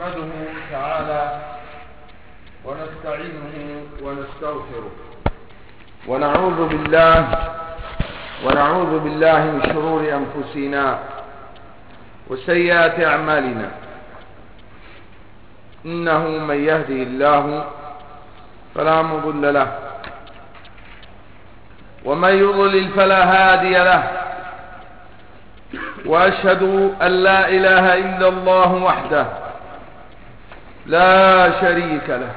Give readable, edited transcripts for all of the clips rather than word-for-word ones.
نحمده تعالى ونستعينه ونستغفره ونعوذ بالله من شرور أنفسنا وسيئات أعمالنا. إنه من يهده الله فلا مضل له ومن يضلل فلا هادي له، وأشهد أن لا إله إلا الله وحده لا شريك له،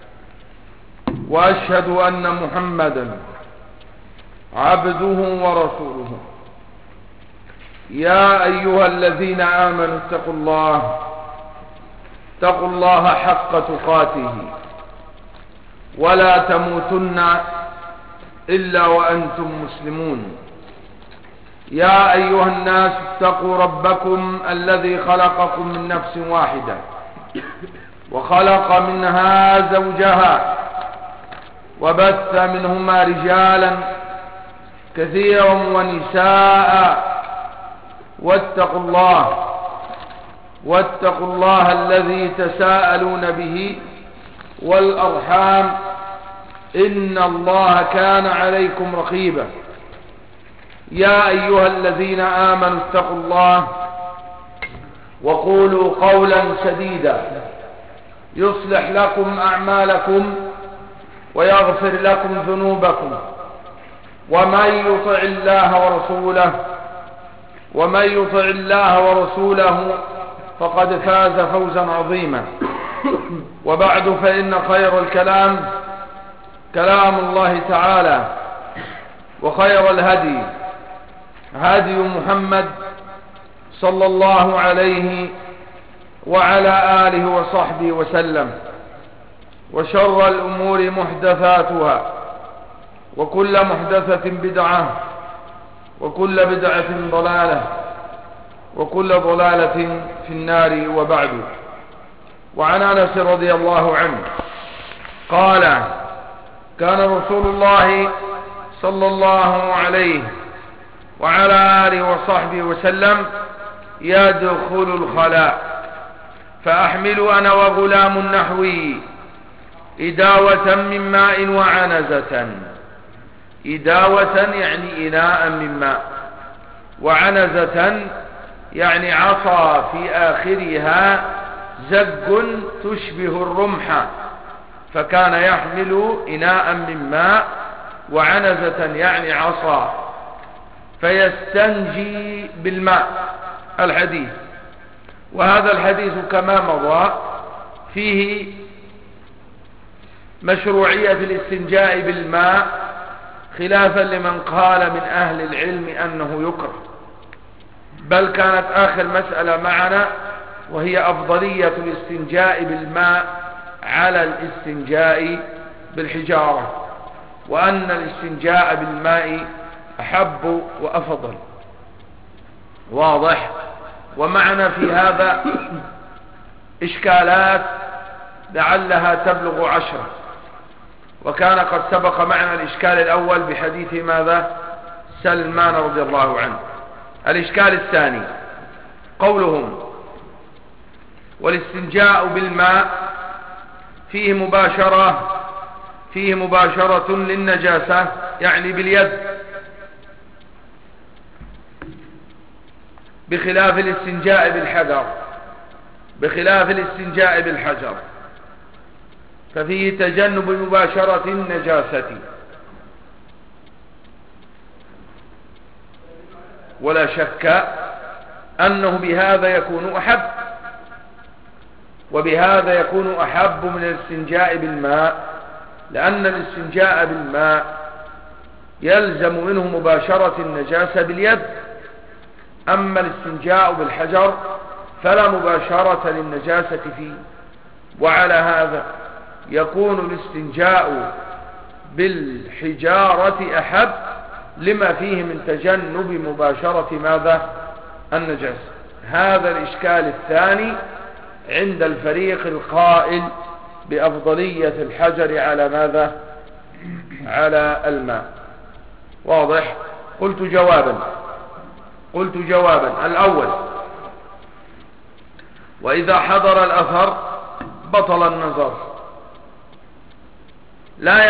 وأشهد أن محمدا عبده ورسوله. يا أيها الذين آمنوا اتقوا الله حق تقاته ولا تموتن إلا وأنتم مسلمون. يا أيها الناس اتقوا ربكم الذي خلقكم من نفس واحدة وخلق منها زوجها وبث منهما رجالا كثيرا ونساء، واتقوا الله الذي تساءلون به والأرحام، إن الله كان عليكم رقيبا. يا أيها الذين آمنوا اتقوا الله وقولوا قولا سديدا يصلح لكم أعمالكم ويغفر لكم ذنوبكم، ومن يطع الله ورسوله فقد فاز فوزا عظيما. وبعد، فإن خير الكلام كلام الله تعالى، وخير الهدي هدي محمد صلى الله عليه وعلى آله وصحبه وسلم، وشر الأمور محدثاتها، وكل محدثة بدعة، وكل بدعة ضلالة، وكل ضلالة في النار. وبعد، وعن أنس رضي الله عنه قال: كان رسول الله صلى الله عليه وعلى آله وصحبه وسلم يدخل الخلاء فأحمل أنا وغلام نحوي إداوة من ماء وعنزة. إداوة يعني إناء من ماء، وعنزة يعني عصا في آخرها زق تشبه الرمح، فكان يحمل إناء من ماء وعنزة يعني عصا فيستنجي بالماء. الحديث، وهذا الحديث كما مضى فيه مشروعية الاستنجاء بالماء، خلافا لمن قال من أهل العلم أنه يكره، بل كانت آخر مسألة معنا وهي أفضلية الاستنجاء بالماء على الاستنجاء بالحجارة، وأن الاستنجاء بالماء أحب وأفضل. واضح؟ ومعنا في هذا إشكالات لعلها تبلغ 10، وكان قد سبق معنا الإشكال الأول بحديث ماذا؟ سلمان رضي الله عنه. الإشكال الثاني قولهم: والاستنجاء بالماء فيه مباشرة للنجاسة، يعني باليد، بخلاف الاستنجاء بالحجر، ففيه تجنب مباشرة النجاسة. ولا شك أنه بهذا يكون أحب، وبهذا يكون أحب من الاستنجاء بالماء، لأن الاستنجاء بالماء يلزم منه مباشرة النجاسة باليد، أما الاستنجاء بالحجر فلا مباشرة للنجاسة فيه. وعلى هذا يكون الاستنجاء بالحجارة أحب لما فيه من تجنب مباشرة ماذا؟ النجاسة. هذا الإشكال الثاني عند الفريق القائل بأفضلية الحجر على ماذا؟ على الماء. واضح؟ قلت جوابا: الأول: وإذا حضر الأثر بطل النظر. لا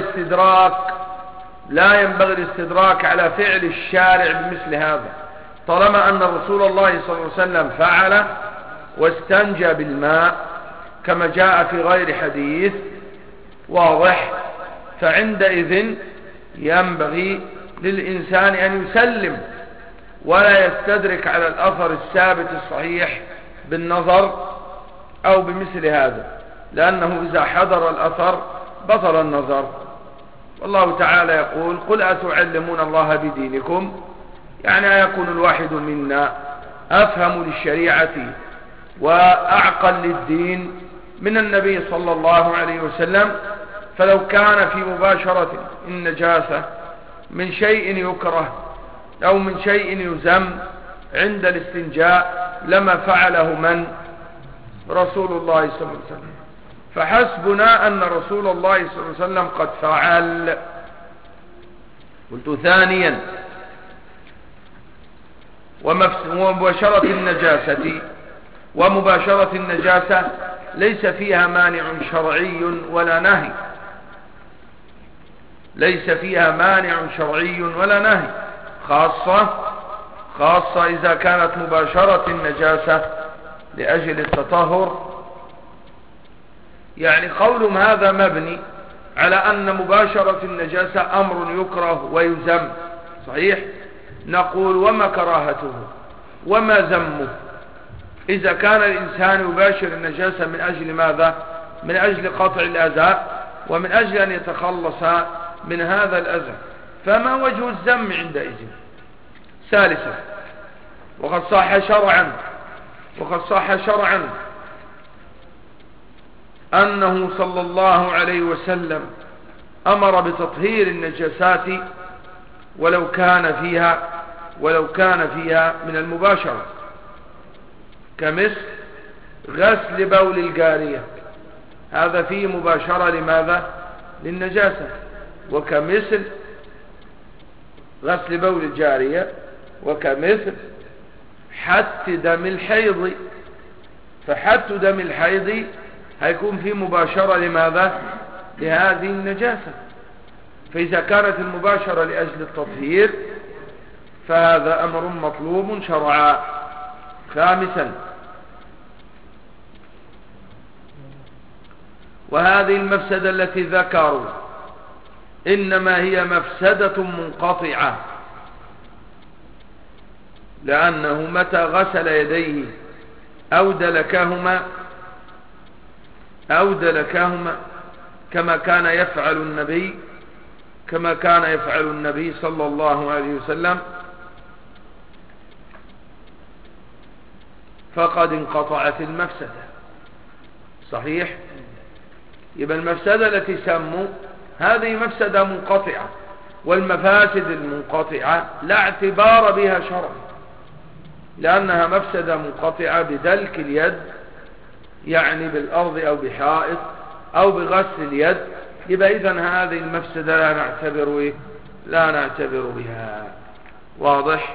ينبغي الاستدراك على فعل الشارع بمثل هذا، طالما أن رسول الله صلى الله عليه وسلم فعل واستنجى بالماء كما جاء في غير حديث واضح، فعندئذ ينبغي للإنسان أن يسلم ولا يستدرك على الأثر الثابت الصحيح بالنظر أو بمثل هذا، لأنه إذا حضر الأثر بطل النظر. والله تعالى يقول: قل أتعلمون الله بدينكم، يعني أيكون الواحد منا أفهم للشريعة وأعقل للدين من النبي صلى الله عليه وسلم؟ فلو كان في مباشرة النجاسة من شيء يكره أو من شيء يذم عند الاستنجاء لما فعله من؟ رسول الله صلى الله عليه وسلم. فحسبنا أن رسول الله صلى الله عليه وسلم قد فعل. قلت ثانيا: ومباشرة النجاسة ليس فيها مانع شرعي ولا نهي، ليس فيها مانع شرعي ولا نهي، خاصة إذا كانت مباشرة النجاسة لأجل التطهر. يعني قولهم هذا مبني على أن مباشرة النجاسة أمر يكره ويذم، صحيح؟ نقول: وما كراهته وما ذمه إذا كان الإنسان يباشر النجاسة من أجل ماذا؟ من أجل قطع الأذى ومن أجل أن يتخلص من هذا الأذى، فما وجه الذم عندئذ؟ ثالثا: وقد صح شرعا أنه صلى الله عليه وسلم أمر بتطهير النجاسات ولو كان فيها من المباشرة، كمثل غسل بول الجارية، هذا فيه مباشرة لماذا؟ للنجاسة. وكمثل غسل بول الجارية، وكمثل حت دم الحيض، فحت دم الحيض هيكون فيه مباشرة لماذا؟ لهذه النجاسة. فإذا كانت المباشرة لأجل التطهير فهذا أمر مطلوب شرعا. خامسا: وهذه المفسدة التي ذكروا إنما هي مفسدة منقطعة، لأنه متى غسل يديه أو دلكهما كما كان يفعل النبي صلى الله عليه وسلم فقد انقطعت المفسدة. صحيح؟ يبقى المفسدة التي سموا هذه مفسدة منقطعة، والمفاسد المنقطعة لا اعتبار بها شرعا، لأنها مفسدة منقطعة بدلك اليد، يعني بالأرض أو بحائط أو بغسل اليد، يبقى إذن هذه المفسدة لا نعتبر بها. واضح؟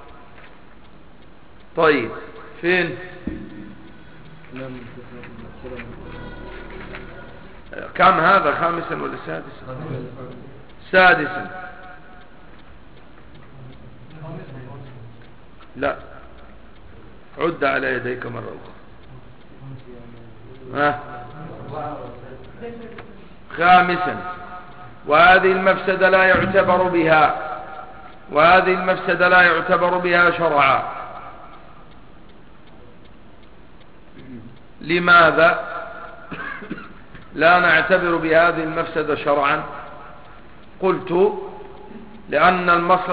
طيب، فين؟ كم هذا؟ خامسا ولا سادسا؟ سادسا. لا، عد على يديك مرة أخرى. خامسا: وهذه المفسدة لا يعتبر بها شرعا. لماذا لا نعتبر بهذه المفسدة شرعا؟ قلت: لأن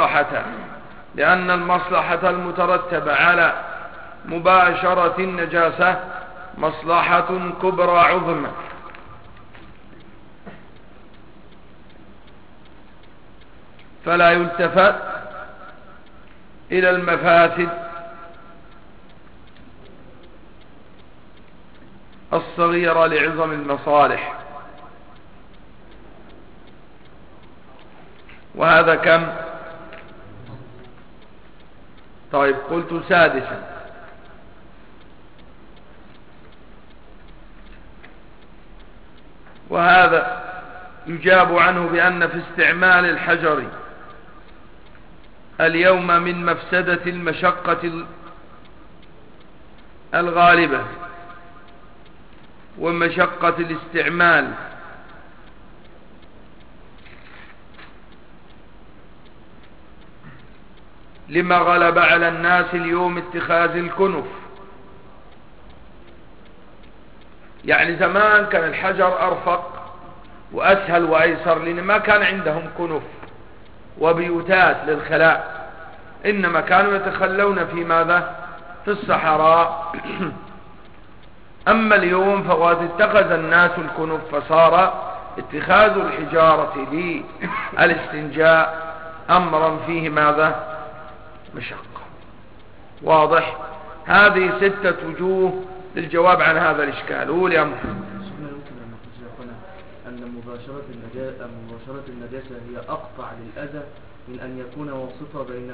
المصلحة المترتبة على مباشرة النجاسة مصلحة كبرى عظمى، فلا يلتفت إلى المفاسد الصغيرة لعظم المصالح. وهذا كم؟ طيب، قلت سادسا. وهذا يجاب عنه بأن في استعمال الحجر اليوم من مفسدة المشقة الغالبة ومشقة الاستعمال لما غلب على الناس اليوم اتخاذ الكنف. يعني زمان كان الحجر أرفق وأسهل وأيسر لأن ما كان عندهم كنف وبيوتات للخلاء، إنما كانوا يتخلون في ماذا؟ في الصحراء. أما اليوم فقد اتخذ الناس الكنف، فصار اتخاذ الحجارة للاستنجاء أمرا فيه ماذا؟ مشقة. واضح؟ هذه 6 وجوه للجواب عن هذا الإشكال. قول يا محمد. يمكن أن نقول أن مباشرة النجاسة هي أقطع للأذى من أن يكون واسطة بين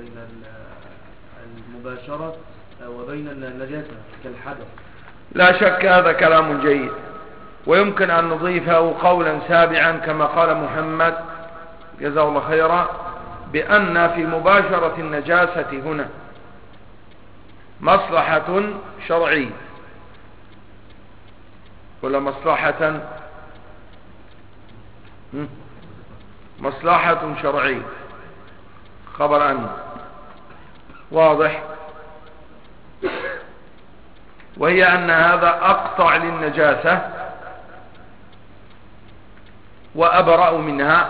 المباشرة وبين النجاسة كالحدث. لا شك هذا كلام جيد، ويمكن أن نضيفه قولا سابعا كما قال محمد جزاه الله خيرا، بأن في مباشرة النجاسة هنا مصلحة شرعية ولا مصلحة شرعية، خبر عنه. واضح؟ وهي أن هذا أقطع للنجاسة وأبرأ منها،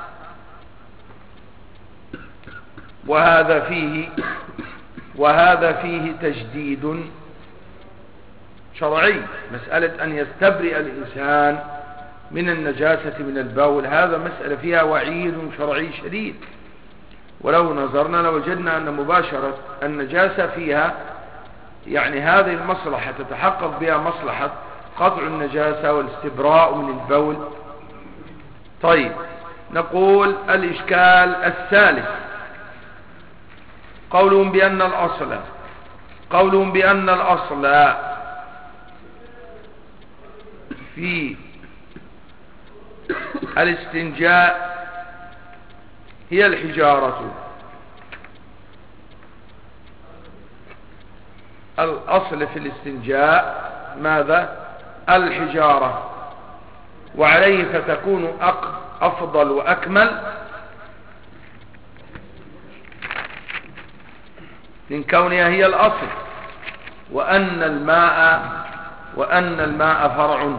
وهذا فيه تجديد شرعي. مسألة أن يستبرئ الإنسان من النجاسة من البول، هذا مسألة فيها وعيد شرعي شديد. ولو نظرنا لوجدنا أن مباشرة النجاسة فيها يعني هذه المصلحة تتحقق بها مصلحة قطع النجاسة والاستبراء من البول. طيب، نقول الإشكال الثالث قولهم بأن الأصل في الاستنجاء هي الحجارة. الأصل في الاستنجاء ماذا؟ الحجارة، وعليه فتكون أفضل وأكمل من كونها هي الأصل، وأن الماء فرع.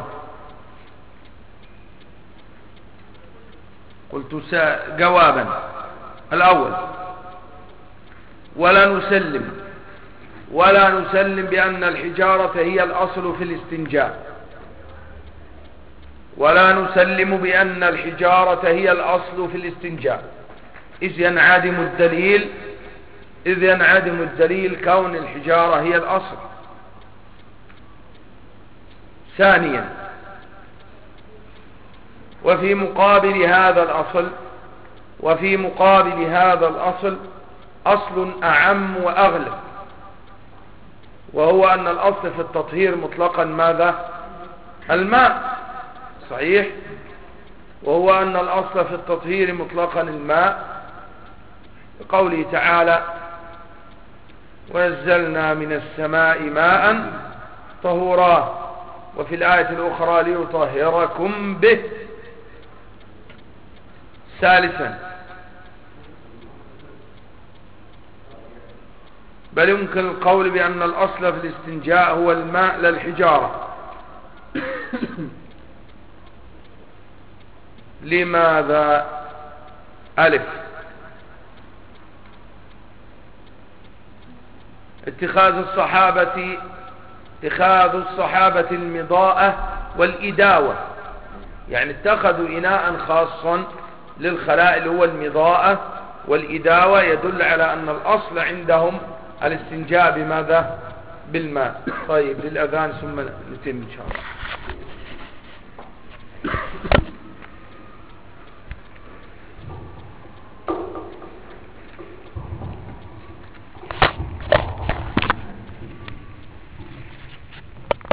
قلت جوابا الأول، ولا نسلم بأن الحجارة هي الأصل في الاستنجاء، ولا نسلم بأن الحجارة هي الأصل في الاستنجاء، إذ ينعدم الدليل كون الحجارة هي الأصل. ثانيا، وفي مقابل هذا الأصل أصل أعم وأغلب، وهو أن الأصل في التطهير مطلقا ماذا؟ الماء. صحيح؟ وهو أن الأصل في التطهير مطلقا الماء، بقوله تعالى: ونزلنا من السماء ماء طهورا، وفي الآية الأخرى ليطهركم به. ثالثا، بل يمكن القول بأن الأصل في الاستنجاء هو الماء لا الحجارة. لماذا؟ ألف، اتخاذ الصحابة المضاءة والإداوة، يعني اتخذوا إناء خاصا للخلاء اللي هو المضاءة والإداوة، يدل على أن الأصل عندهم الاستنجاء بماذا؟ بالماء. طيب، للأذان ثم نتم إن شاء الله.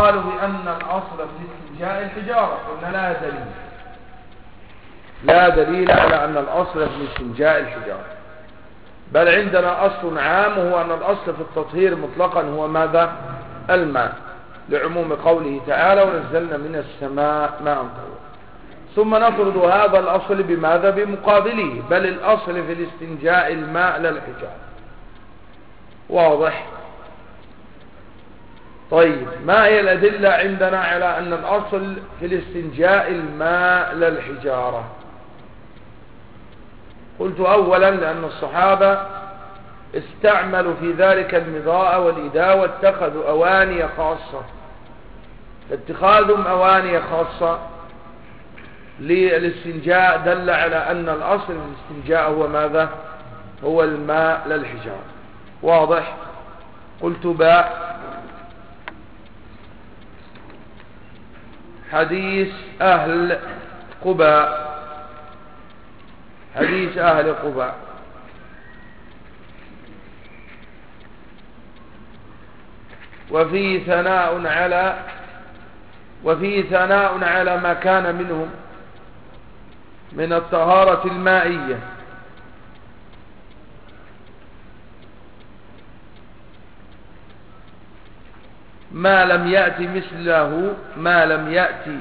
قالوا بأن الأصل في الاستنجاء الحجارة، قلنا لا دليل على أن الأصل في الاستنجاء الحجارة، بل عندنا أصل عام وهو أن الأصل في التطهير مطلقا هو ماذا؟ الماء، لعموم قوله تعالى ونزلنا من السماء ماء طهورا. ثم نفرض هذا الأصل بماذا؟ بمقابله، بل الأصل في الاستنجاء الماء لا الحجارة. واضح؟ طيب، ما هي الأدلة عندنا على أن الأصل في الاستنجاء الماء لا الحجارة؟ قلت أولا لأن الصحابة استعملوا في ذلك المضاء والإداء واتخذوا أواني خاصة، فاتخاذهم أواني خاصة للاستنجاء دل على أن الأصل في الاستنجاء هو ماذا؟ هو الماء لا الحجارة. واضح؟ قلت باء حديث أهل قباء، حديث أهل قباء وفيه ثناء على ما كان منهم من الطهارة المائية، ما لم يأتي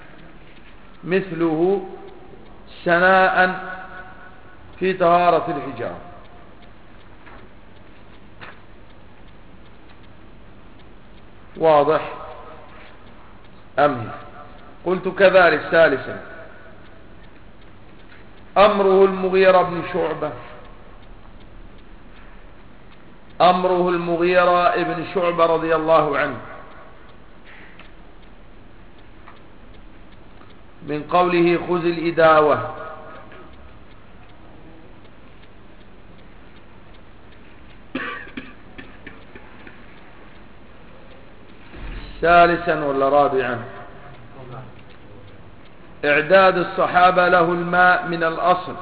مثله ثناء في طهارة الحجارة. واضح؟ قلت كذلك ثالثا أمره المغيرة بن شعبة رضي الله عنه من قوله خذ الإداوة، ثالثا ولا رابعا إعداد الصحابة له الماء من الأصل.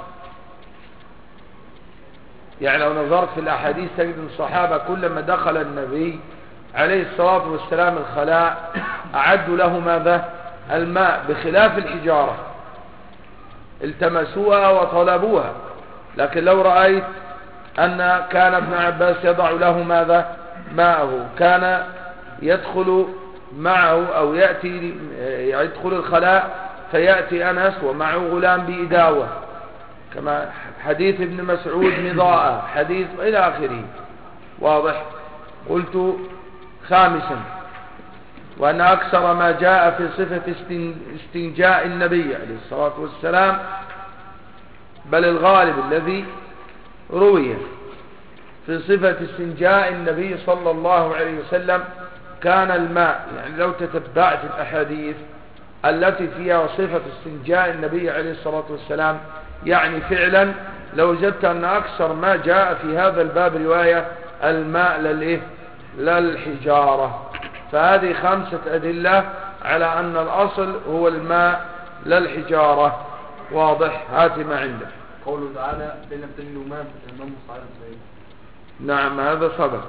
يعني لو نظرت في الأحاديث تجد الصحابة كلما دخل النبي عليه الصلاة والسلام الخلاء أعدوا له ماذا؟ الماء، بخلاف الحجارة التمسوها وطلبوها. لكن لو رأيت أن كان ابن عباس يضع له ماذا؟ ماءه، كان يدخل معه أو يدخل الخلاء فيأتي أنس ومعه غلام بإداوة، كما حديث ابن مسعود مضاء، حديث إلى آخره. واضح؟ قلت خامسا وأن أكثر ما جاء في صفة استنجاء النبي عليه الصلاة والسلام، بل الغالب الذي روي في صفة استنجاء النبي صلى الله عليه وسلم كان الماء. يعني لو تتبعت الأحاديث التي فيها صفة استنجاء النبي عليه الصلاة والسلام، يعني فعلا لو وجدت أن أكثر ما جاء في هذا الباب رواية الماء للحجارة. فهذه 5 أدلة على أن الأصل هو الماء للحجارة. واضح؟ هات ما عندك. قوله تعالى فإن لم تجدوا ماء فتيمموا صعيدا طيبا. نعم، هذا سبق،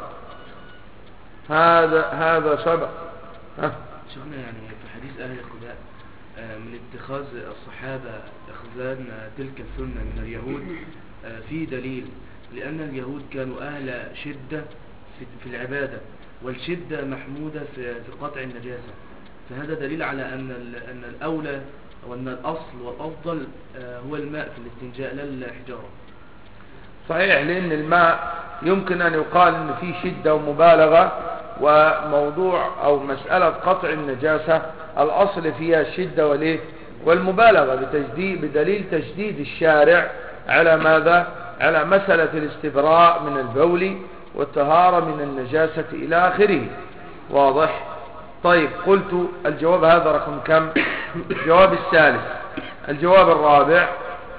هذا سبق. شفنا يعني في حديث أهل قباء من اتخاذ الصحابة أخذان تلك السنة من اليهود في دليل، لأن اليهود كانوا أهل شدة في العبادة، والشدة محمودة في قطع النجاسة. فهذا دليل على أن الأولى وأن الأصل والأفضل هو الماء في الاستنجاء لا الحجارة. صحيح، لأن الماء يمكن أن يقال أن فيه شدة ومبالغة، وموضوع أو مسألة قطع النجاسة الأصل فيها الشدة والمبالغة، بدليل تشديد الشارع على ماذا؟ على مسألة الاستبراء من البول والطهارة من النجاسة إلى آخره. واضح؟ طيب، قلت الجواب هذا رقم كم؟ الجواب الثالث. الجواب الرابع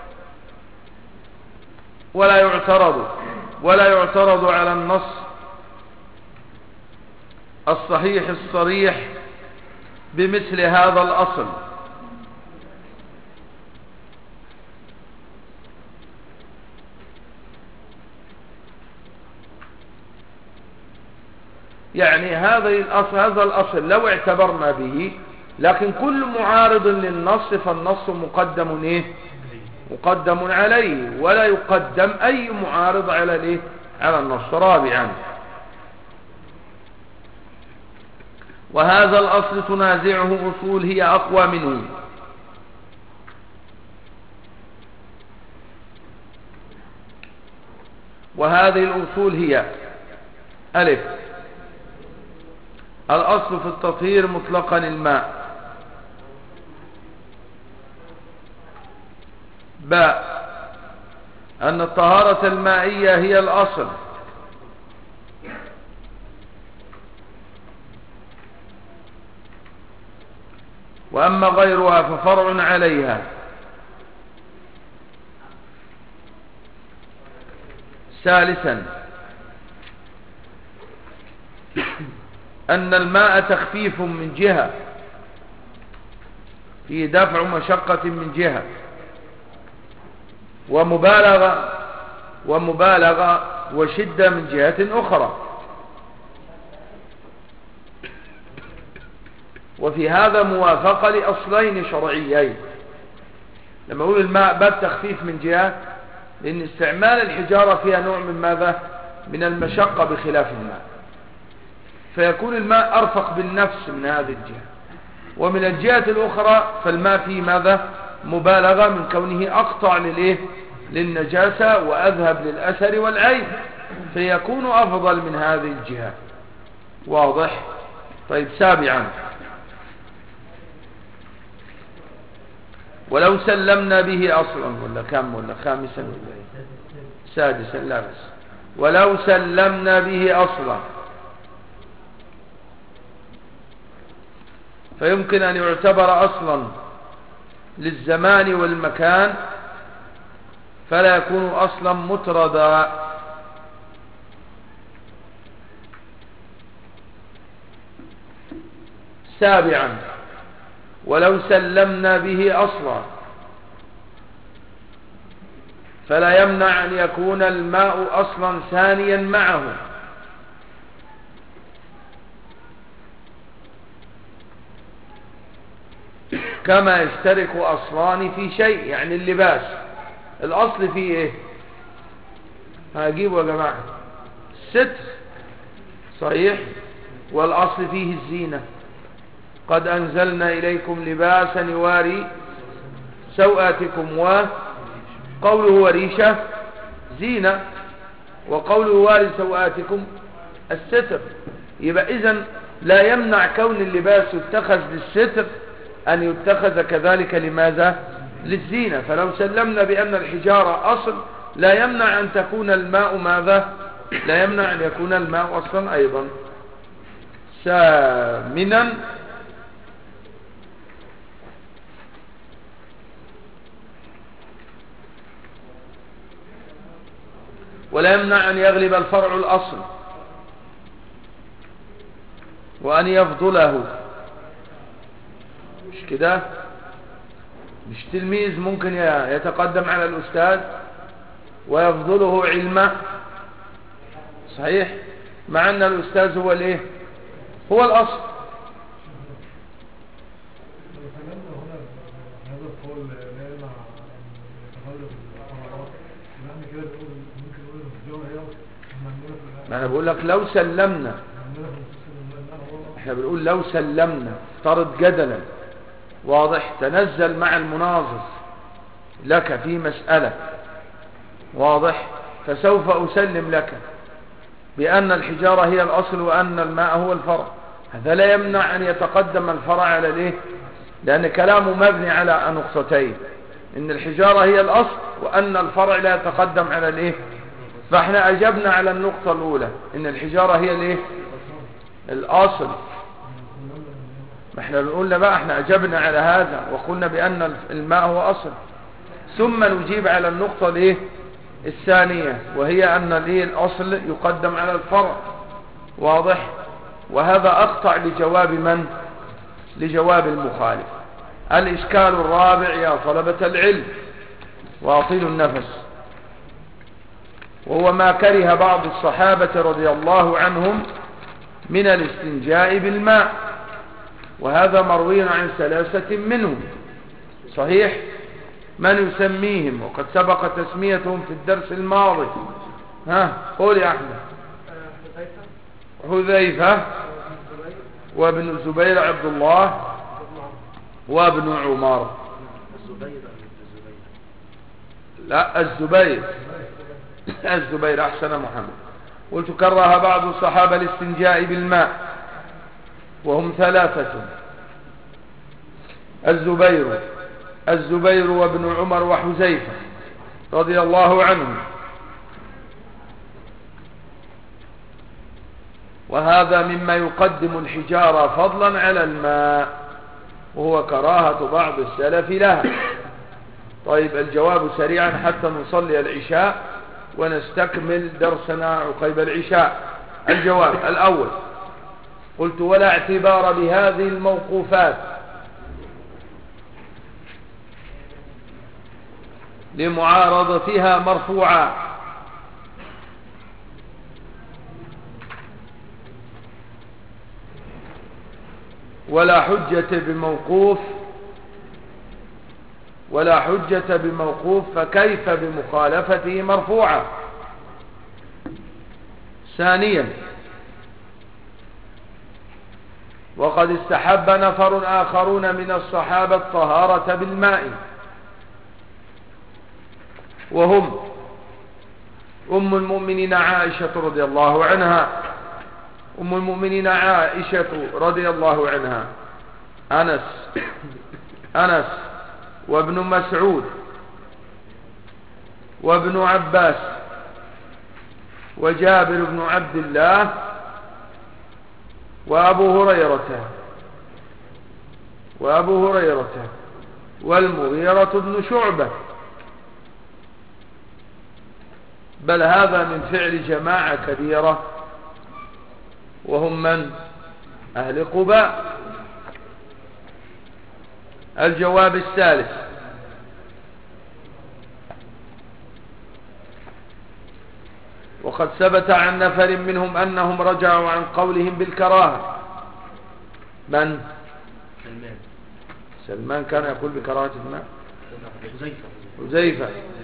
ولا يعترض على النص الصحيح الصريح بمثل هذا الأصل، يعني هذا الأصل لو اعتبرنا به، لكن كل معارض للنص فالنص مقدم إيه؟ مقدم عليه، ولا يقدم أي معارض على الإيه؟ على النص. رابعا، وهذا الأصل تنازعه أصول هي أقوى منه. وهذه الأصول هي: ألف، الأصل في التطهير مطلقا الماء. باء، أن الطهارة المائية هي الأصل. وأما غيرها ففرع عليها. ثالثا، أن الماء تخفيف من جهة، في دفع مشقة من جهة، ومبالغة وشدة من جهة أخرى. وفي هذا موافقة لأصلين شرعيين. لما أقول الماء باب تخفيف من جهة، لأن استعمال الحجارة فيها نوع من ماذا؟ من المشقة بخلاف الماء، فيكون الماء أرفق بالنفس من هذه الجهة. ومن الجهة الأخرى فالماء فيه ماذا؟ مبالغة من كونه أقطع للنجاسة وأذهب للأثر والعيب، فيكون أفضل من هذه الجهة. واضح؟ طيب. سابعا، ولو سلمنا به أصلا، ولا كم، ولا خامسا، ولا سادسا، لا بس. ولو سلمنا به أصلا فيمكن أن يعتبر أصلا للزمان والمكان، فلا يكون أصلا مطردا. سابعا، ولو سلمنا به أصلا فلا يمنع أن يكون الماء أصلا ثانيا معه، كما يشترك أصلان في شيء. يعني اللباس الأصل فيه إيه؟ هجيبوا يا جماعة الستر، صحيح، والأصل فيه الزينة. قد أنزلنا إليكم لباسا يواري سوآتكم، وقوله وريشة زينة، وقوله واري سوآتكم الستر. يبقى إذن لا يمنع كون اللباس يتخذ للستر أن يتخذ كذلك لماذا؟ للزينة. فلو سلمنا بأن الحجارة أصل، لا يمنع أن تكون الماء ماذا؟ لا يمنع أن يكون الماء أصلا أيضا. ثامنا، ولا يمنع أن يغلب الفرع الأصل وأن يفضله. مش كده؟ مش تلميذ ممكن يتقدم على الأستاذ ويفضله علما، صحيح، مع أن الأستاذ هو الايه؟ هو الأصل. ما أنا بقول لك لو سلمنا، احنا بنقول لو سلمنا، افترض جدلا، واضح، تنزل مع المناظر لك في مسألة، واضح، فسوف أسلم لك بأن الحجارة هي الأصل وأن الماء هو الفرع. هذا لا يمنع أن يتقدم الفرع على الايه؟ لأن كلامه مبني على نقطتين: إن الحجارة هي الأصل وأن الفرع لا يتقدم على الايه. فاحنا أجبنا على النقطة الأولى إن الحجارة هي الايه؟ الأصل. ما احنا بنقول بقى احنا أجبنا على هذا وقلنا بأن الماء هو أصل. ثم نجيب على النقطة الايه؟ الثانية، وهي أن الايه؟ الأصل يقدم على الفرع. واضح؟ وهذا أقطع لجواب من؟ لجواب المخالف. الإشكال الرابع يا طلبة العلم، وأطيل النفس، وهو ما كره بعض الصحابة رضي الله عنهم من الاستنجاء بالماء، وهذا مروي عن 3 منهم. صحيح؟ من يسميهم؟ وقد سبق تسميتهم في الدرس الماضي. قول يا أحمد. حذيفة وابن الزبير عبد الله وابن عمر. لا، الزبير أحسن محمد. قلت كره بعض الصحابة الاستنجاء بالماء وهم 3: الزبير وابن عمر وحذيفة رضي الله عنهم. وهذا مما يقدم الحجارة فضلا على الماء، وهو كراهة بعض السلف لها. طيب، الجواب سريعا حتى نصلي العشاء ونستكمل درسنا عقيب العشاء. الجواب الأول: قلت ولا اعتبار بهذه الموقوفات لمعارضتها مرفوعة، ولا حجة بموقوف فكيف بمخالفته مرفوعة. ثانيا: وقد استحب نفر آخرون من الصحابة الطهارة بالماء، وهم أم المؤمنين عائشة رضي الله عنها، أنس وابن مسعود وابن عباس وجابر بن عبد الله وأبو هريرة والمغيرة بن شعبة. بل هذا من فعل جماعة كبيرة، وهم من؟ أهل قباء. الجواب الثالث: وقد ثبت عن نفر منهم أنهم رجعوا عن قولهم بالكراهة. من؟ سلمان كان يقول بكراهة الماء. حذيفة،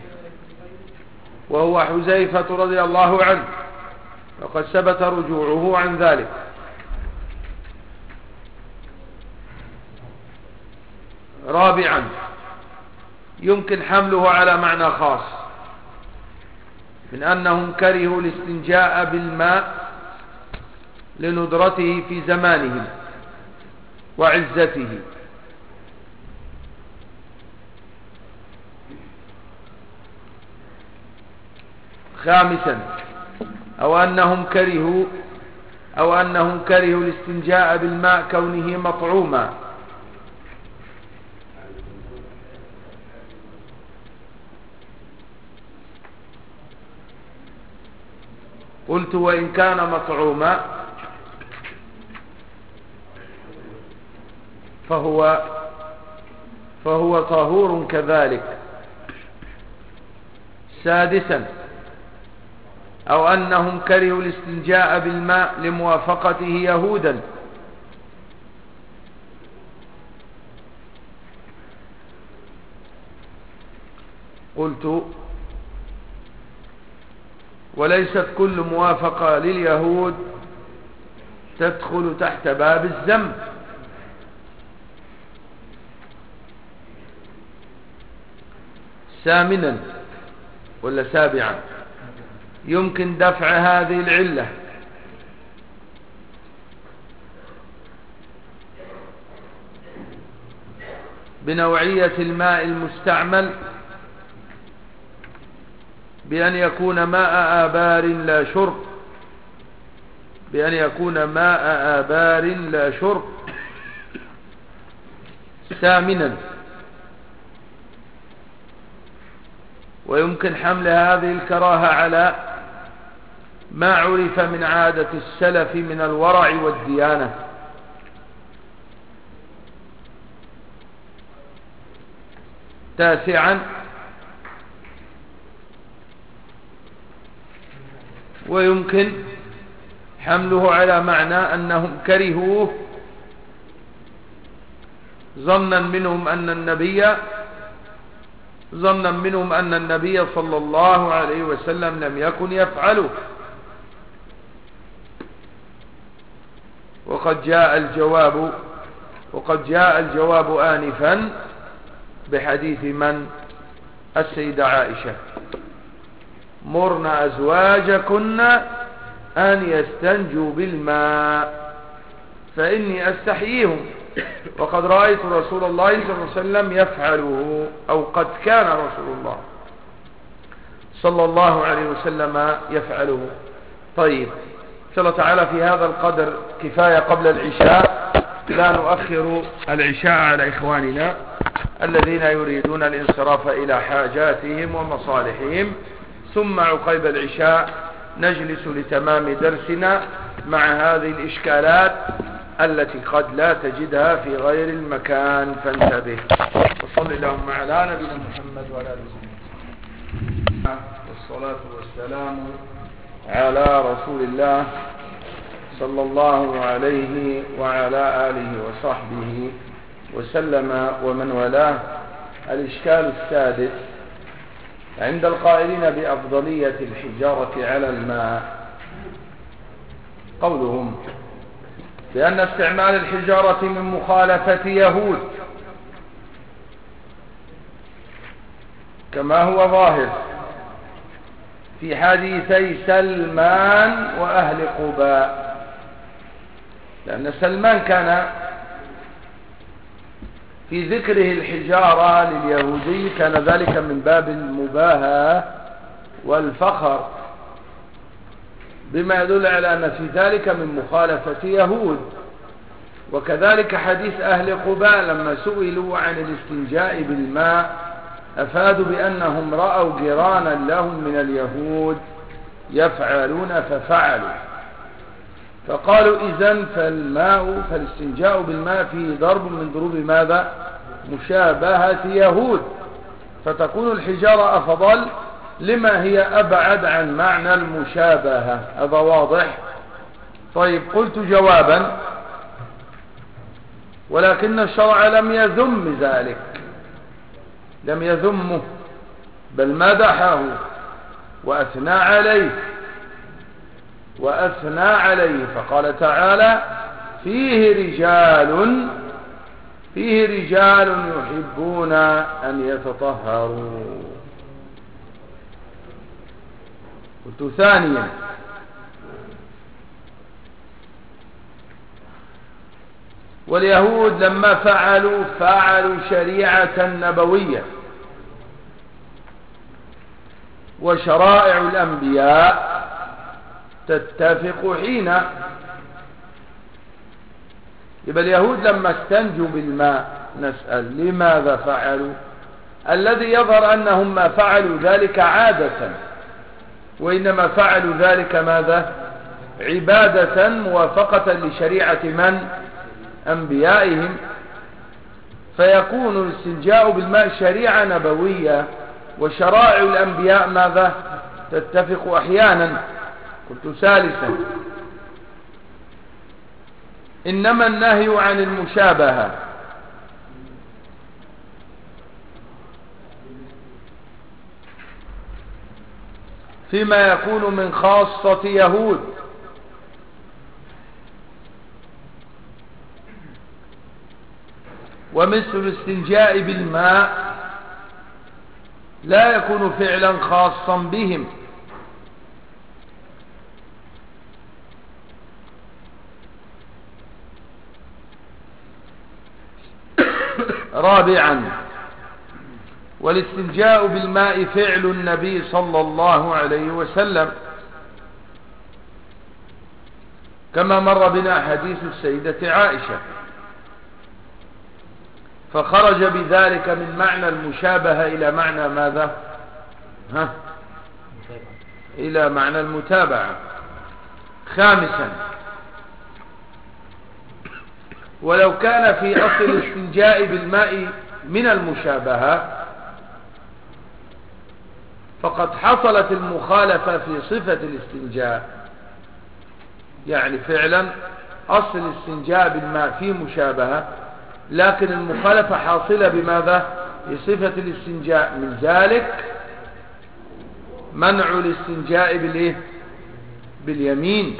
وهو حذيفة رضي الله عنه، وقد ثبت رجوعه عن ذلك. رابعا: يمكن حمله على معنى خاص من أنهم كرهوا الاستنجاء بالماء لندرته في زمانهم وعزته. خامسا: أو أنهم كرهوا الاستنجاء بالماء كونه مطعوما. قلت وإن كان مطعوما فهو طهور كذلك. سادسا: أو أنهم كرهوا الاستنجاء بالماء لموافقته يهودا. قلت وليست كل موافقة لليهود تدخل تحت باب الذم. ثامنا ولا سابعا: يمكن دفع هذه العلة بنوعية الماء المستعمل بأن يكون ماء آبار لا شرب. ثامنا: ويمكن حمل هذه الكراهة على ما عرف من عادة السلف من الورع والديانة. تاسعا: ويمكن حمله على معنى أنهم كرهوه ظنا منهم أن النبي صلى الله عليه وسلم لم يكن يفعله. وقد جاء الجواب آنفا بحديث من؟ السيدة عائشة: مرنا أزواجكن أن يستنجوا بالماء فإني أستحييهم، وقد رأيت رسول الله صلى الله عليه وسلم يفعله، أو قد كان رسول الله صلى الله عليه وسلم يفعله. طيب، إن شاء الله تعالى في هذا القدر كفاية قبل العشاء، لا نؤخر العشاء على إخواننا الذين يريدون الانصراف إلى حاجاتهم ومصالحهم، ثم عقيب العشاء نجلس لتمام درسنا مع هذه الإشكالات التي قد لا تجدها في غير المكان، فانتبه. وصل اللهم على نبينا محمد وعلى آله وصحبه، والصلاة والسلام على رسول الله صلى الله عليه وعلى آله وصحبه وسلم ومن والاه. الإشكال السادس عند القائلين بأفضلية الحجارة على الماء، قولهم بأن استعمال الحجارة من مخالفة يهود كما هو ظاهر في حديثي سلمان وأهل قباء، لأن سلمان كان في ذكره الحجارة لليهودي كان ذلك من باب المباهاة والفخر، بما يدل على أن في ذلك من مخالفة يهود. وكذلك حديث أهل قباء لما سئلوا عن الاستنجاء بالماء أفادوا بأنهم رأوا جيرانا لهم من اليهود يفعلون ففعلوا، فقالوا إذن فالاستنجاء بالماء فيه ضرب من ضروب ماذا؟ مشابهة يهود، فتكون الحجارة أفضل لما هي أبعد عن معنى المشابهة. هذا واضح؟ طيب، قلت جوابا: ولكن الشرع لم يذم ذلك، لم يذمه، بل مدحه وأثنى عليه، فقال تعالى: فيه رجال يحبون أن يتطهروا. قلت ثانيا: واليهود لما فعلوا شريعة نبوية، وشرائع الأنبياء تتفق حين. يبقى اليهود لما استنجوا بالماء نسأل لماذا فعلوا؟ الذي يظهر أنهم ما فعلوا ذلك عادة، وإنما فعلوا ذلك ماذا؟ عبادة موافقة لشريعة من؟ أنبيائهم، فيكون الاستنجاء بالماء شريعة نبوية، وشرائع الأنبياء ماذا؟ تتفق أحيانا. قلت ثالثا: إنما النهي عن المشابهة فيما يكون من خاصة يهود، ومثل الاستنجاء بالماء لا يكون فعلا خاصا بهم. رابعا: والاستنجاء بالماء فعل النبي صلى الله عليه وسلم، كما مر بنا حديث السيدة عائشة، فخرج بذلك من معنى المشابهة إلى معنى ماذا؟ إلى معنى المتابعة. خامسا: ولو كان في أصل الاستنجاء بالماء من المشابهة فقد حصلت المخالفة في صفة الاستنجاء، يعني فعلا أصل الاستنجاء بالماء فيه مشابهة، لكن المخالفة حاصلة بماذا؟ بصفة الاستنجاء. من ذلك منع الاستنجاء بالإيه؟ باليمين.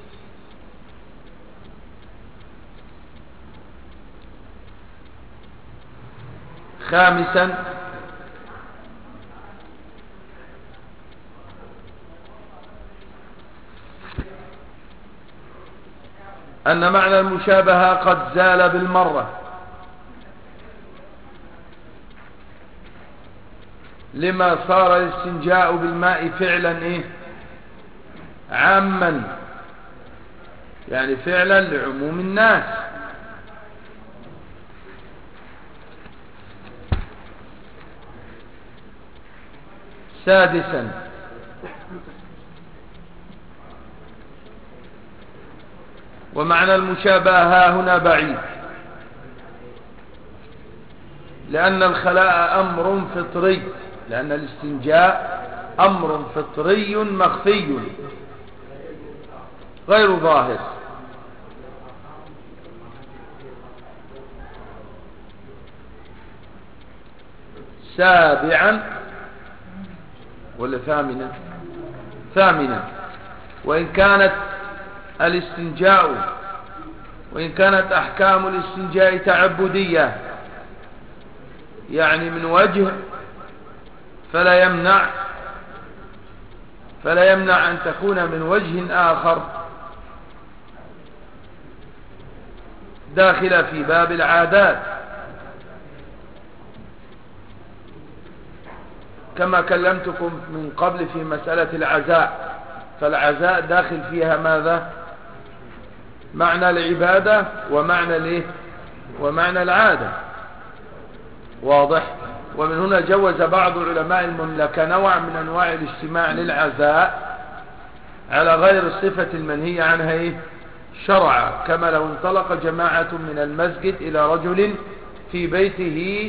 خامسا أن معنى المشابهة قد زال بالمرة، لما صار الاستنجاء بالماء فعلا إيه؟ عاما، يعني فعلا لعموم الناس. سادسا ومعنى المشابهة هنا بعيد، لأن الخلاء أمر فطري، لأن الاستنجاء أمر فطري مخفي غير ظاهر. سابعا ولا ثامنا؟ ثامنا وإن كانت أحكام الاستنجاء تعبدية، يعني من وجه، فلا يمنع أن تكون من وجه آخر داخلة في باب العادات، كما كلمتكم من قبل في مسألة العزاء، فالعزاء داخل فيها ماذا؟ معنى العبادة ومعنى العادة، واضح؟ ومن هنا جوز بعض علماء المملكة نوع من أنواع الاجتماع للعزاء على غير الصفة المنهية عنها شرعا، كما لو انطلق جماعة من المسجد إلى رجل في بيته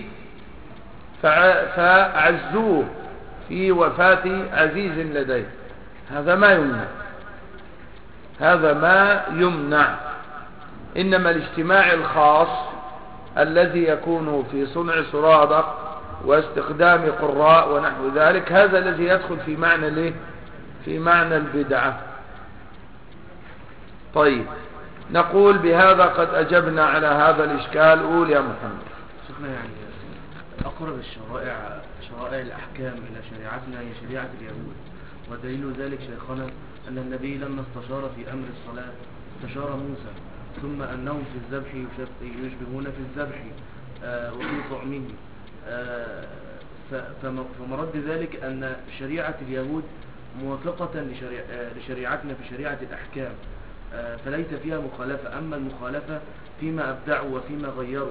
فعزوه في وفاة عزيز لديه، هذا ما يمنع. إنما الاجتماع الخاص الذي يكون في صنع سرادق واستخدام قراء ونحو ذلك، هذا الذي يدخل في معنى البدعة. طيب، نقول بهذا قد أجبنا على هذا الإشكال. قول يا محمد. شيخنا، يعني أقرب شرائع الأحكام إلى شريعتنا هي شريعة اليهود، ودليل ذلك شيخنا أن النبي لما استشار في أمر الصلاة استشار موسى، ثم أنهم في الذبح يشبهون في الذبح وفي طعمه، فمرد ذلك أن شريعة اليهود موافقة لشريعتنا في شريعة الأحكام، فليس فيها مخالفة، أما المخالفة فيما أبدعوا وفيما غيروا.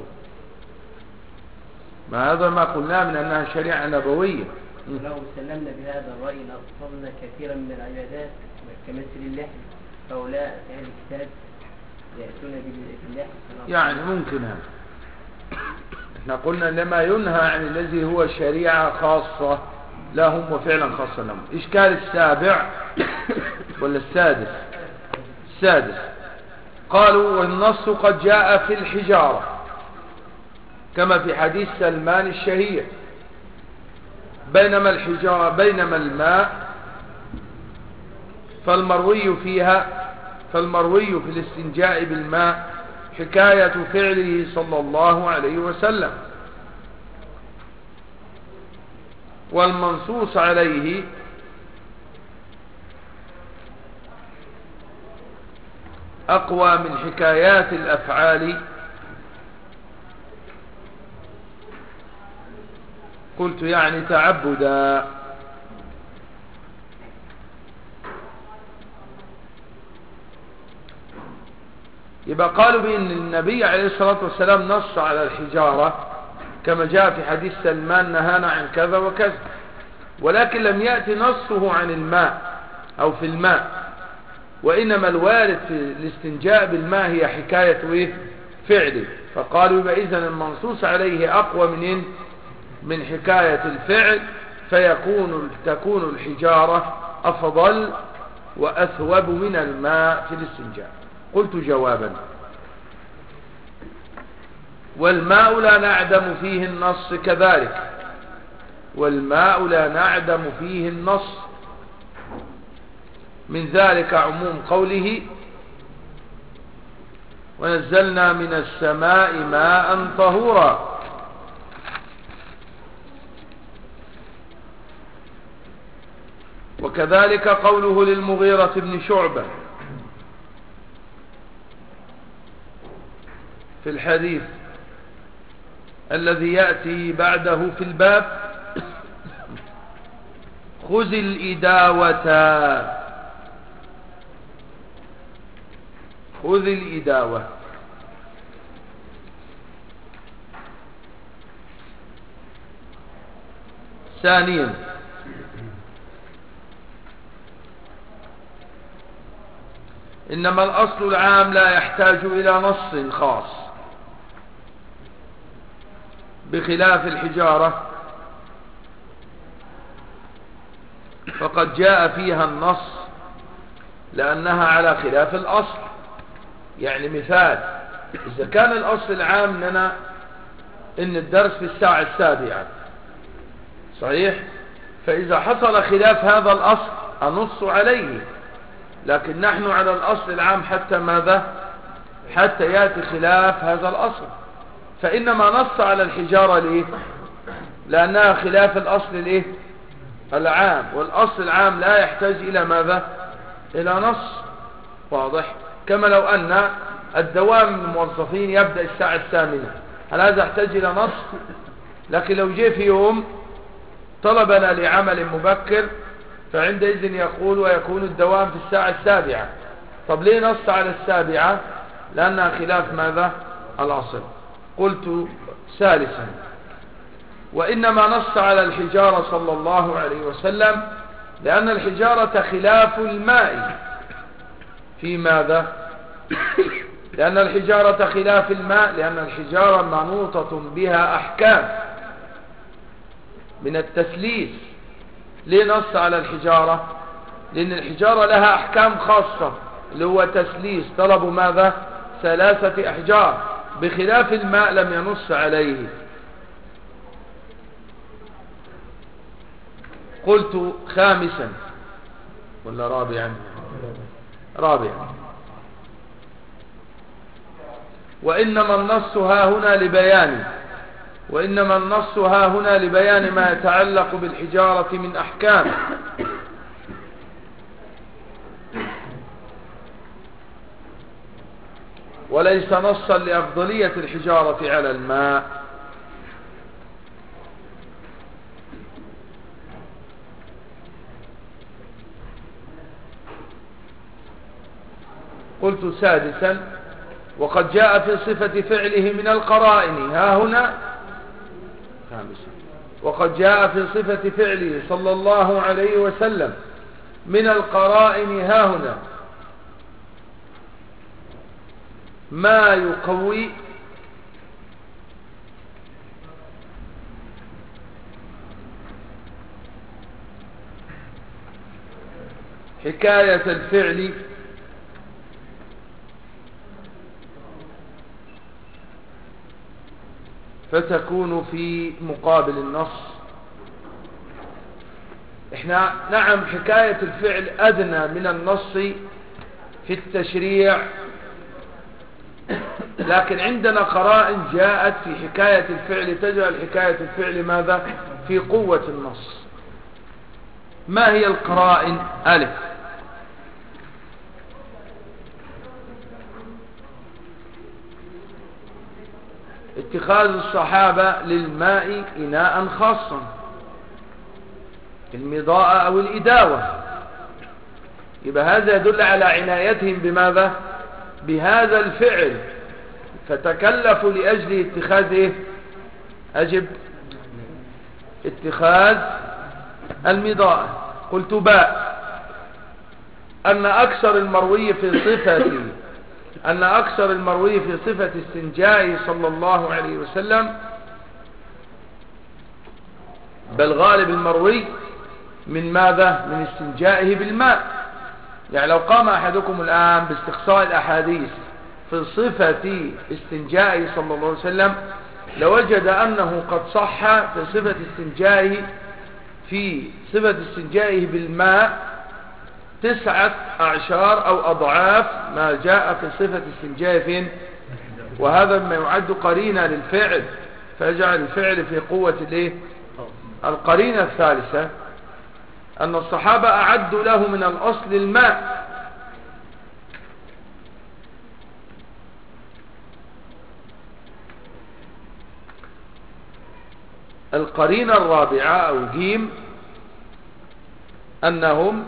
ما هذا ما قلنا من أنها شريعة نبوية. لو سلمنا بهذا الرأي لأبطلنا كثيرا من العبادات كمثل اللحم، فهؤلاء أهل الكتاب يأتون باللحم، يعني ممكن هذا. احنا قلنا لما ينهى عن الذي هو شريعة خاصة لهم وفعلا خاصة لهم. إشكال السابع ولا السادس قالوا والنص قد جاء في الحجارة، كما في حديث سلمان الشهير، بينما الماء فالمروي في الاستنجاء بالماء حكاية فعله صلى الله عليه وسلم، والمنصوص عليه أقوى من حكايات الأفعال. قلت يعني تعبدا. يبقى قالوا بأن النبي عليه الصلاة والسلام نص على الحجارة كما جاء في حديث سلمان نهانا عن كذا وكذا، ولكن لم يأتي نصه عن الماء أو في الماء، وإنما الوارد في الاستنجاء بالماء هي حكاية فعله، فقالوا يبقى إذن المنصوص عليه أقوى من حكاية الفعل، تكون الحجارة أفضل وأثوب من الماء في الاستنجاء. قلت جوابا: والماء لا نعدم فيه النص كذلك، والماء لا نعدم فيه النص، من ذلك عموم قوله: ونزلنا من السماء ماء طهورا. وكذلك قوله للمغيرة بن شعبة في الحديث الذي يأتي بعده في الباب: خذ الإداوة، خذ الإداوة. ثانيا: إنما الأصل العام لا يحتاج إلى نص خاص، بخلاف الحجارة فقد جاء فيها النص لأنها على خلاف الأصل. يعني مثال: إذا كان الأصل العام لنا إن الدرس في الساعة 7 صحيح، فإذا حصل خلاف هذا الأصل أنص عليه، لكن نحن على الأصل العام حتى ماذا؟ حتى يأتي خلاف هذا الأصل. فإنما نص على الحجارة ليه؟ لأنها خلاف الأصل ليه؟ العام، والأصل العام لا يحتاج إلى ماذا؟ إلى نص. واضح؟ كما لو أن الدوام الموظفين يبدأ الساعة 8، هل هذا يحتاج إلى نص؟ لكن لو جاء في يوم طلبنا لعمل مبكر فعندئذ يقول ويكون الدوام في الساعة 7. طب ليه نص على 7؟ لأنها خلاف ماذا؟ الأصل. قلت ثالثا: وإنما نص على الحجارة صلى الله عليه وسلم لأن الحجارة خلاف الماء في ماذا؟ لأن الحجارة خلاف الماء، لأن الحجارة منوطة بها أحكام من التثليث. ليه نص على الحجارة؟ لأن الحجارة لها أحكام خاصة اللي هو تثليث، طلب ماذا؟ 3 أحجار، بخلاف الماء لم ينص عليه. قلت خامسا ولا رابعا؟ رابعا: وإنما النص ها هنا لبيان ما يتعلق بالحجارة من أحكام، وليس نصا لأفضلية الحجارة على الماء. قلت سادسا: وقد جاء في صفة فعله من القرائن ها هنا. خامسا: وقد جاء في صفة فعله صلى الله عليه وسلم من القرائن ها هنا ما يقوي حكاية الفعل فتكون في مقابل النص. احنا نعم حكاية الفعل أدنى من النص في التشريع، لكن عندنا قرائن جاءت في حكاية الفعل تجعل حكاية الفعل ماذا؟ في قوة النص. ما هي القرائن؟ ألف: اتخاذ الصحابة للماء إناء خاصا، المضاءة أو الإداوة، يبقى هذا يدل على عنايتهم بماذا؟ بهذا الفعل، فتكلفوا لأجل اتخاذه. أجب: اتخاذ المضاءة. قلت باء: أن أكثر المروي في صفة استنجاء صلى الله عليه وسلم، بل غالب المروي من ماذا؟ من استنجائه بالماء، يعني لو قام أحدكم الآن باستقصاء الأحاديث في صفة استنجائه صلى الله عليه وسلم لوجد أنه قد صح في صفة استنجائه بالماء 9 أعشار أو أضعاف ما جاء في صفة استنجائه فين؟ وهذا ما يعد قرينة للفعل، فيجعل الفعل في قوة الايه؟ القرينة الثالثة أن الصحابة أعدوا له من الأصل الماء، القرينة الرابعة أو جيم أنهم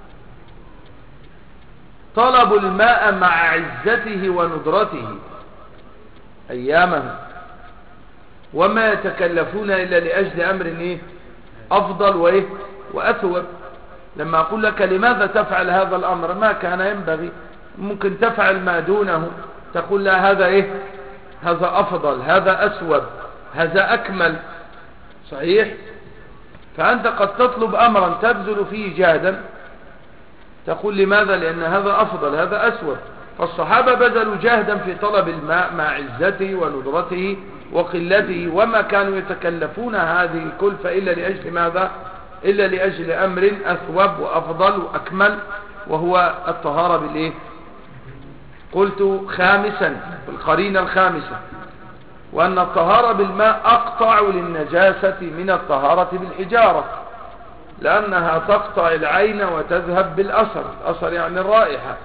طلبوا الماء مع عزته وندرته أيامهم، وما يتكلفون إلا لأجل أمر إيه؟ أفضل وإيه؟ وأثوب. لما أقول لك لماذا تفعل هذا الأمر ما كان ينبغي، ممكن تفعل ما دونه، تقول لا هذا إيه؟ هذا أفضل، هذا أثوب، هذا أكمل، صحيح؟ فأنت قد تطلب أمرا تبذل فيه جهدا، تقول لماذا؟ لأن هذا أفضل، هذا أسود. فالصحابة بذلوا جهدا في طلب الماء مع عزته وندرته وقلته، وما كانوا يتكلفون هذه الكلفة إلا لأجل ماذا؟ إلا لأجل أمر أثوب وأفضل وأكمل، وهو الطهارة بالإيه؟ قلت خامسا القرينة الخامسة، وأن الطهارة بالماء أقطع للنجاسة من الطهارة بالحجارة، لأنها تقطع العين وتذهب بالأثر، الأثر يعني الرائحة.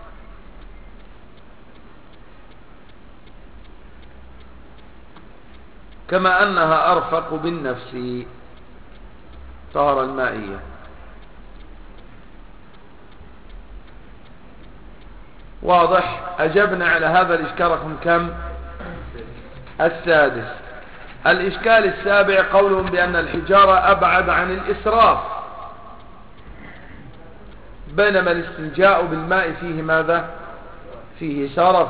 كما أنها أرفق بالنفس، طهارة المائية. واضح؟ أجبنا على هذا الإشكال رقم كم؟ السادس. الإشكال السابع قولهم بأن الحجارة أبعد عن الإسراف، بينما الاستنجاء بالماء فيه ماذا؟ فيه سرف.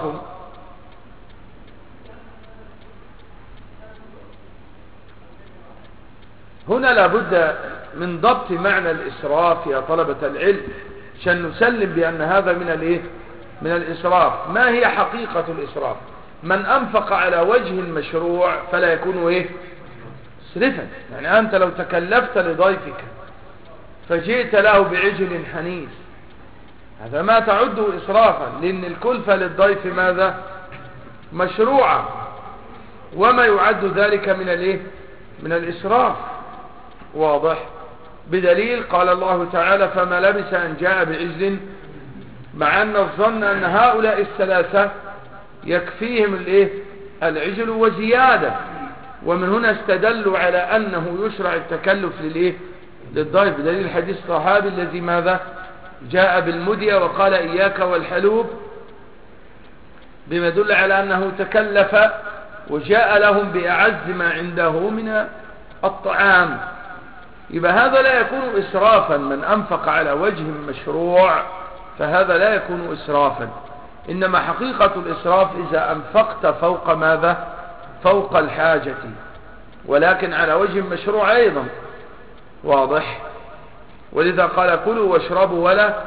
هنا لابد من ضبط معنى الإسراف يا طلبة العلم عشان نسلم بأن هذا من الإيه؟ من الإسراف. ما هي حقيقة الإسراف؟ من أنفق على وجه مشروع فلا يكون إيه؟ مسرفا. يعني أنت لو تكلفت لضيفك فجئت له بعجل حنيف، هذا ما تعده إسرافا، لأن الكلفة للضيف ماذا؟ مشروعة، وما يعد ذلك من الإيه؟ من الإسراف. واضح؟ بدليل قال الله تعالى فما لبث أن جاء بعجل، مع أن الظن أن هؤلاء الثلاثة يكفيهم الإيه؟ العجل وزيادة، ومن هنا استدلوا على أنه يشرع التكلف للإيه؟ للضيف، بدليل الحديث الصحابي الذي ماذا؟ جاء بالمدية وقال إياك والحلوب، بما يدل على أنه تكلف وجاء لهم بأعز ما عنده من الطعام. يبقى هذا لا يكون إسرافا، من أنفق على وجه مشروع فهذا لا يكون إسرافا، إنما حقيقة الإسراف إذا أنفقت فوق ماذا؟ فوق الحاجة، ولكن على وجه مشروع أيضا. واضح؟ ولذا قال كلوا واشربوا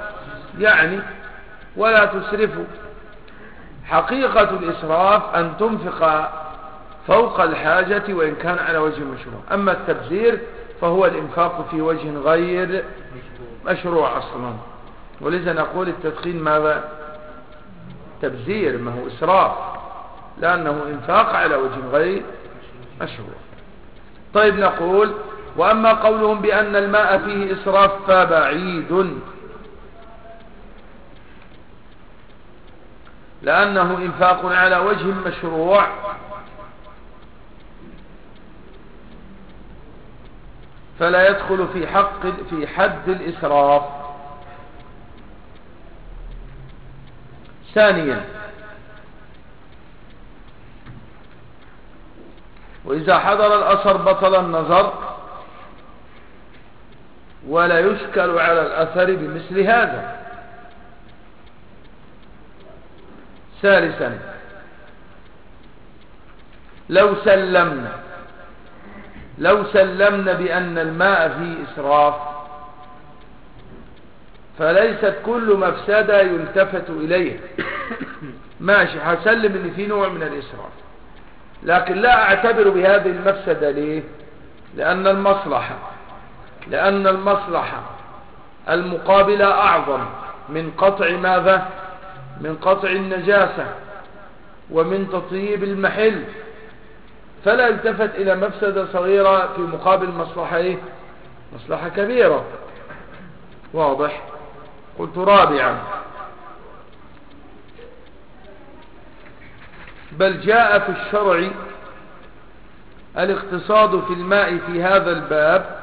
ولا تسرفوا. حقيقة الإسراف أن تنفق فوق الحاجة وإن كان على وجه مشروع، أما التبذير فهو الإنفاق في وجه غير مشروع أصلا، ولذا نقول التدخين ماذا؟ تبذير، ما هو إسراف، لأنه إنفاق على وجه غير مشروع. طيب نقول وأما قولهم بأن الماء فيه إسراف فبعيد، لأنه إنفاق على وجه مشروع، فلا يدخل في حد الإسراف. ثانيا وإذا حضر الأثر بطل النظر، ولا يشكل على الأثر بمثل هذا. ثالثا لو سلمنا بأن الماء فيه إسراف فليست كل مفسدة يلتفت إليها. ماشي، هسلم ان في نوع من الإسراف، لكن لا أعتبر بهذه المفسدة. ليه؟ لأن المصلحة المقابلة أعظم من قطع ماذا؟ من قطع النجاسة ومن تطييب المحل، فلا التفت إلى مفسدة صغيرة في مقابل مصلحة إيه؟ مصلحة كبيرة. واضح؟ قلت رابعا: بل جاء في الشرع الاقتصاد في الماء في هذا الباب،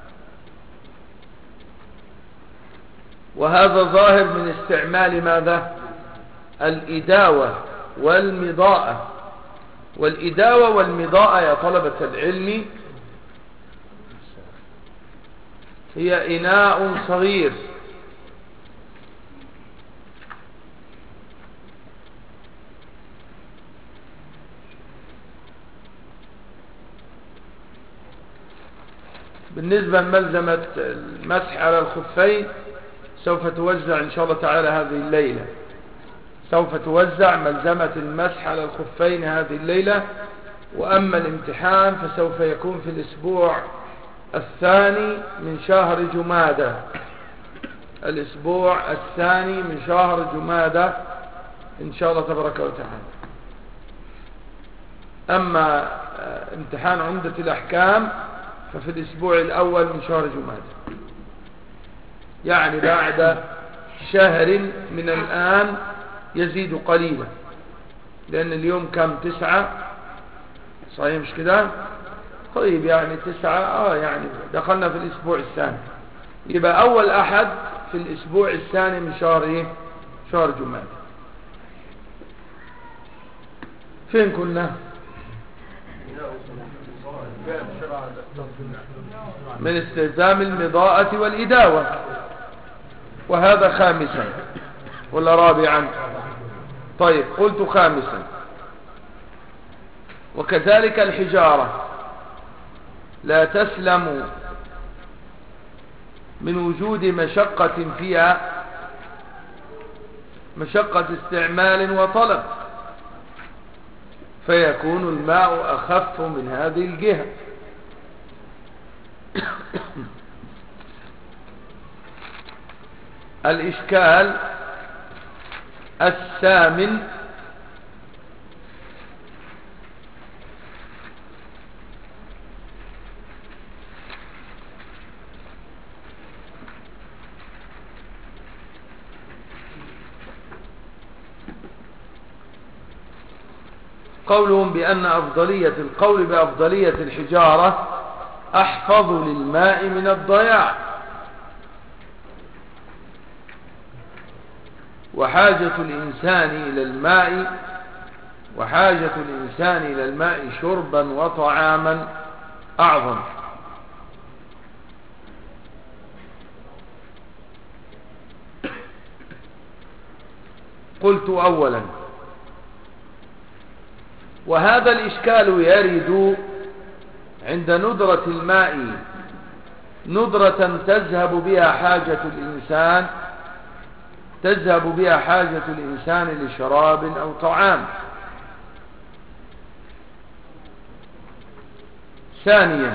وهذا ظاهر من استعمال ماذا؟ الإداوة والمضاءة. والإداوة والمضاءة يا طلبة العلم هي إناء صغير بالنسبة لملزمة المسح على الخفين سوف توزع إن شاء الله تعالى هذه الليلة، سوف توزع ملزمة المسح على الخفين هذه الليلة. وأما الامتحان فسوف يكون في الأسبوع الثاني من شهر جمادة، الأسبوع الثاني من شهر جمادة إن شاء الله تبارك وتعالى. أما امتحان عمدة الأحكام ففي الأسبوع الأول من شهر جمادة، يعني بعد شهر من الآن يزيد قليلا، لأن اليوم كم؟ 9 صحيح مش كده؟ طيب يعني 9 يعني دخلنا في الأسبوع الثاني، يبقى أول أحد في الأسبوع الثاني من شهر إيه؟ شهر جمادة. فين كنا؟ من استخدام المضاءة والإداوة، وهذا خامسا ولا رابعا؟ طيب قلت خامسا. وكذلك الحجارة لا تسلم من وجود مشقة فيها، مشقة استعمال وطلب، فيكون الماء أخف من هذه الجهة. الإشكال الثامن: قولهم بأن أفضلية القول بأفضلية الحجارة أحفظ للماء من الضياع، وحاجة الإنسان إلى الماء شربا وطعاما أعظم. قلت أولا: وهذا الإشكال يرد عند ندرة الماء، ندرة تذهب بها حاجة الإنسان لشراب أو طعام. ثانيا: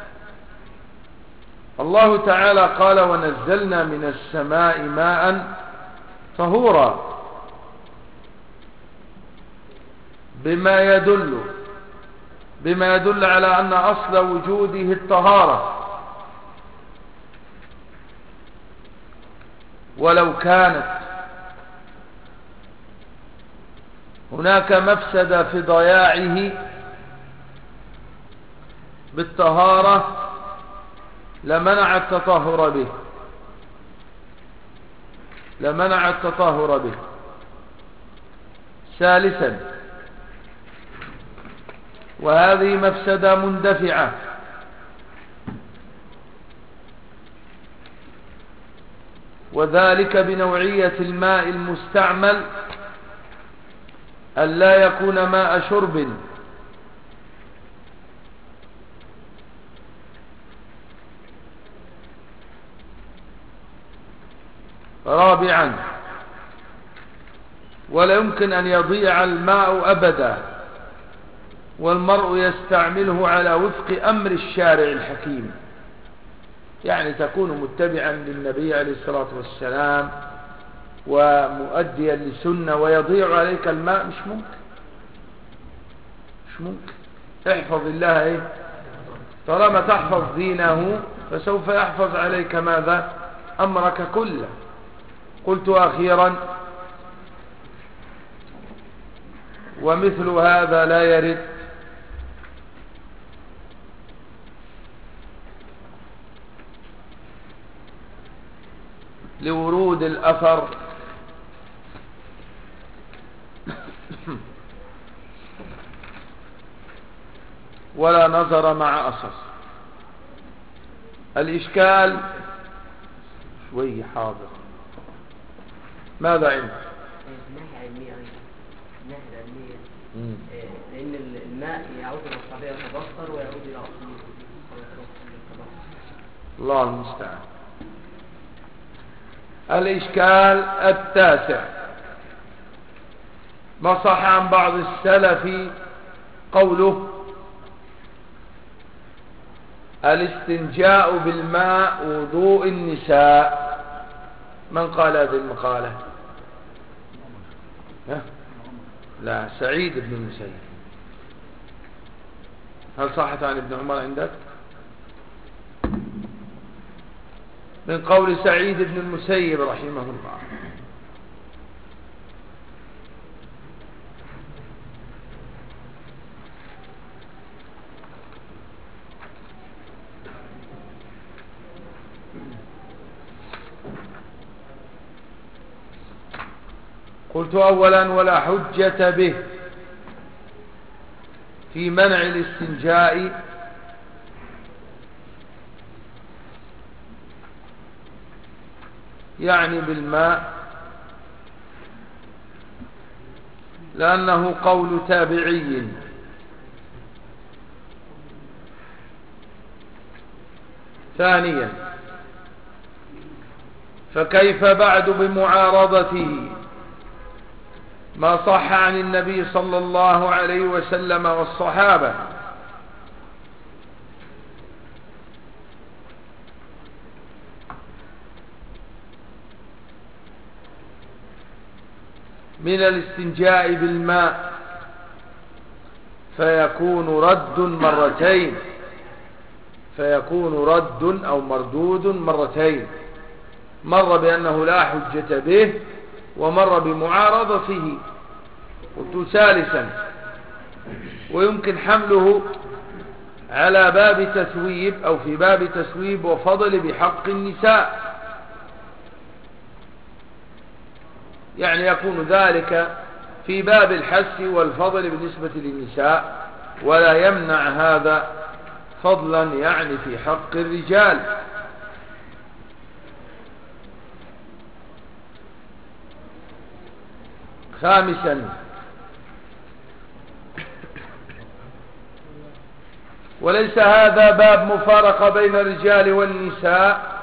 الله تعالى قال: ونزلنا من السماء ماء طهورا، بما يدل على أن أصل وجوده الطهارة. ولو كانت هناك مفسدة في ضياعه بالطهارة لمنع التطهر به. ثالثا: وهذه مفسدة مندفعة، وذلك بنوعية الماء المستعمل ألا يكون ماء شرب، رابعا ولا يمكن أن يضيع الماء أبدا، والمرء يستعمله على وفق أمر الشارع الحكيم، يعني تكون متبعا للنبي عليه الصلاة والسلام ومؤديا لسنة ويضيع عليك الماء، مش ممكن. احفظ الله ايه، طالما تحفظ دينه فسوف يحفظ عليك ماذا؟ أمرك كله. قلت أخيرا ومثل هذا لا يرد لورود الأثر ولا نظر مع أصل. الإشكال شوي حاضر، ماذا عندك؟ الناحية العلمية أيضا، الناحية العلمية لأن الماء يعود إلى الطبيعة يتبخر ويعود إلى أصله. الله المستعان. الإشكال التاسع ما صح عن بعض السلف قوله الاستنجاء بالماء وضوء النساء. من قال هذه المقالة؟ لا، سعيد بن المسيب. هل صحت عن ابن عمر عندك؟ من قول سعيد بن المسيب رحمه الله. قلت أولا ولا حجة به في منع الاستنجاء يعني بالماء، لأنه قول تابعي. ثانيا فكيف بعد بمعارضته ما صح عن النبي صلى الله عليه وسلم والصحابة من الاستنجاء بالماء، فيكون رد مرتين، فيكون رد أو مردود مرتين، مر بأنه لا حجة به ومر بمعارضته. قلت ثالثا ويمكن حمله على باب تثويب أو في باب تثويب وفضل بحق النساء، يعني يكون ذلك في باب الحث والفضل بالنسبة للنساء، ولا يمنع هذا فضلا يعني في حق الرجال. خامسا وليس هذا باب مفارقة بين الرجال والنساء،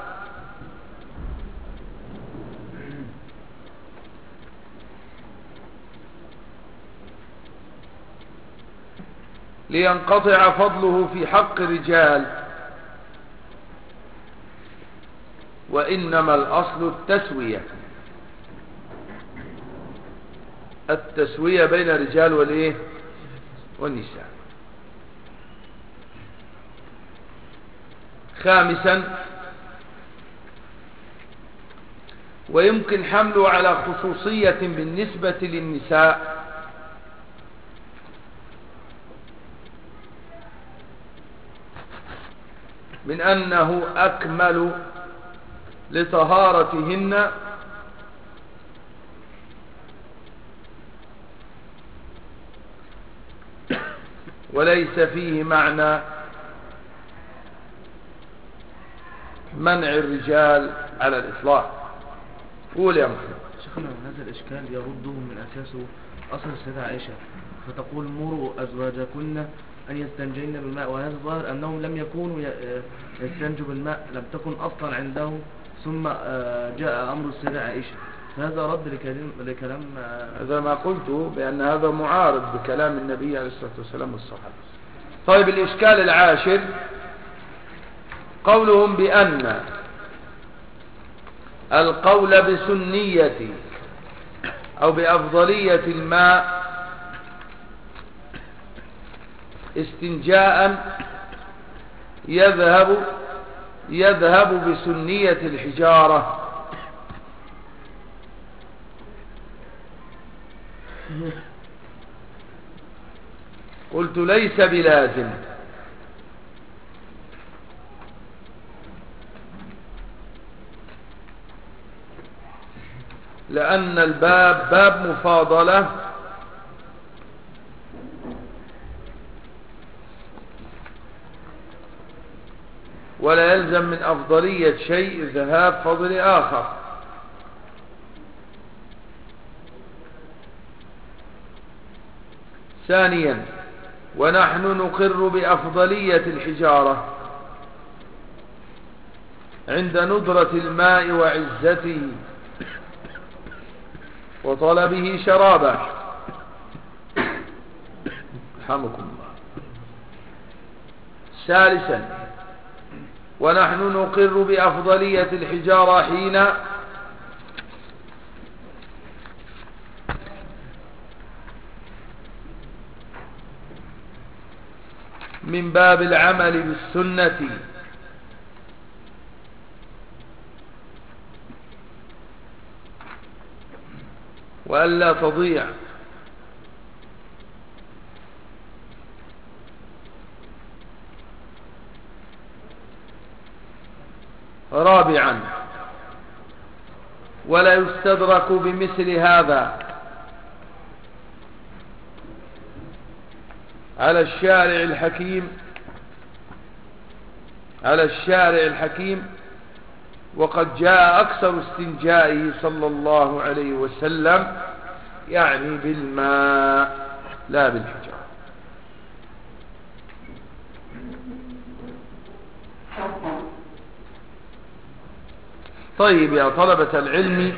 لينقطع فضله في حق الرجال، وإنما الأصل التسوية بين الرجال والنساء. خامسا ويمكن حمله على خصوصية بالنسبة للنساء، من أنه أكمل لطهارتهن وليس فيه معنى منع الرجال على الإطلاق. قول يا محمد. شيخنا هذا الإشكال يرده من أساسه أصل السيدة عائشة، فتقول مروا أزواجكن أن يستنجين بالماء، وهذا ظاهر أنهم لم يكونوا يستنجوا بالماء، لم تكن أصلا عندهم ثم جاء أمر السيدة عائشة، هذا رد لكلام هذا ما قلته بأن هذا معارض بكلام النبي عليه الصلاة والسلام والصحابة. طيب الإشكال العاشر قولهم بأن القول بسنية أو بأفضلية الماء استنجاء يذهب بسنية الحجارة. قلت ليس بلازم، لأن الباب باب مفاضلة، ولا يلزم من أفضلية شيء ذهاب فضل آخر. ثانيا ونحن نقر بأفضلية الحجارة عند ندرة الماء وعزته وطلبه شرابه. رحمكم الله. ثالثا ونحن نقر بأفضلية الحجارة حين من باب العمل بالسنة وألا تضيع. رابعا ولا يستدرك بمثل هذا على الشارع الحكيم وقد جاء أكثر استنجائه صلى الله عليه وسلم يعني بالماء لا بالحجارة. طيب يا طلبة العلم،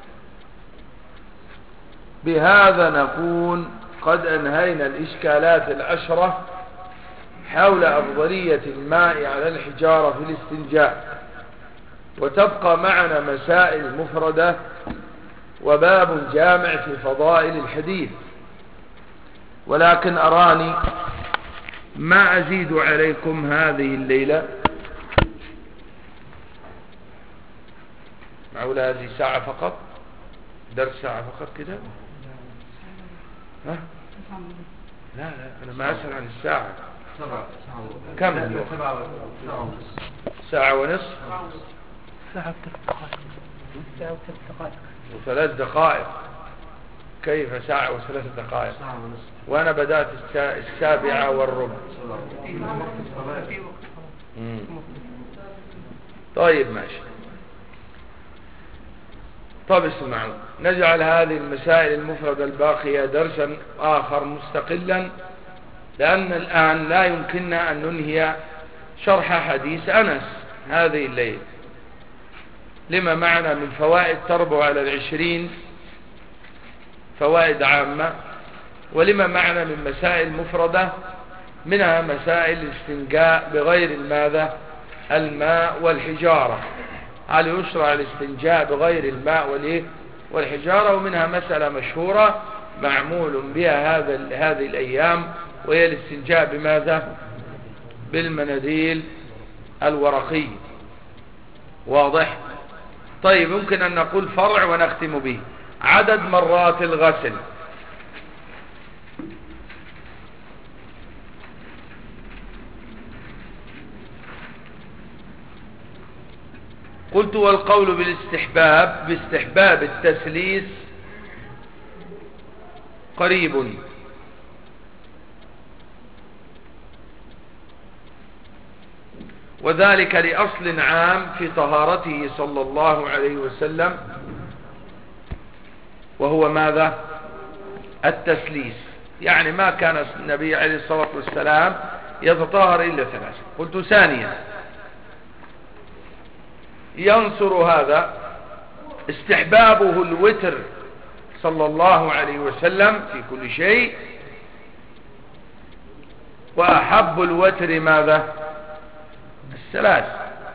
بهذا نكون قد أنهينا الإشكالات العشرة حول أفضلية الماء على الحجارة في الاستنجاء، وتبقى معنا مسائل مفردة وباب جامع في فضائل الحديث، ولكن أراني ما أزيد عليكم هذه الليلة. معقول هذه ساعة فقط؟ درس ساعة فقط كده؟ ها؟ لا أنا ما أسأل عن الساعة. كم الوقت؟ ساعة ونصف. ساعة وثلاث دقائق. وثلاث دقائق. كيف ساعة وثلاث دقائق؟ وأنا بدأت 7:15. طيب ماشي. طب اسمعوا، نجعل هذه المسائل المفردة الباقية درسا آخر مستقلا، لأن الآن لا يمكننا أن ننهي شرح حديث أنس هذه الليلة، لما معنا من فوائد تربو على 20 فوائد عامة، ولما معنا من مسائل مفردة، منها مسائل الاستنجاء بغير الماء والحجارة، هل يشرع الاستنجاء بغير الماء والحجارة، ومنها مسألة مشهورة معمول بها هذه الأيام، وهي الاستنجاء بماذا؟ بالمناديل الورقي. واضح؟ طيب يمكن أن نقول فرع ونختم به. عدد مرات الغسل. قلت والقول باستحباب التسليس قريب، وذلك لأصل عام في طهارته صلى الله عليه وسلم، وهو ماذا؟ التسليس. يعني ما كان النبي عليه الصلاة والسلام يتطهر إلا 3. قلت ثانيا ينصر هذا استحبابه الوتر صلى الله عليه وسلم في كل شيء، وأحب الوتر ماذا؟ الثلاث.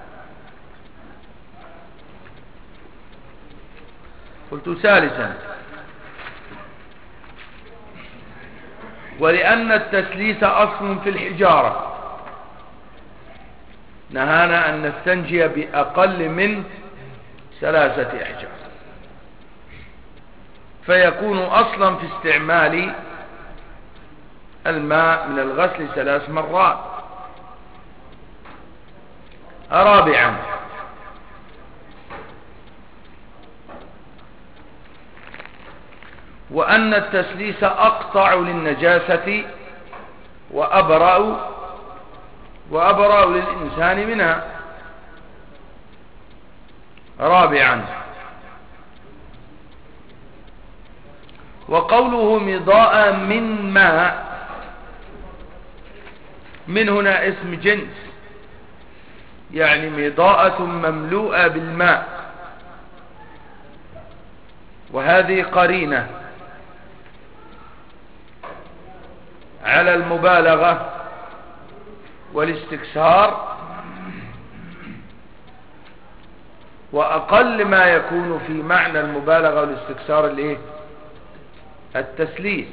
قلت ثالثا ولأن التثليث أصل في الحجارة نهانا أن نستنجي بأقل من 3 أحجار، فيكون أصلا في استعمال الماء من الغسل 3 مرات. رابعا وأن التسليس أقطع للنجاسة وأبرأ للإنسان منها. رابعا وقوله مضاء من ماء، من هنا اسم جنس، يعني مضاءة مملوءة بالماء، وهذه قرينة على المبالغة والاستكثار، وأقل ما يكون في معنى المبالغة والاستكثار الايه؟ التسليس.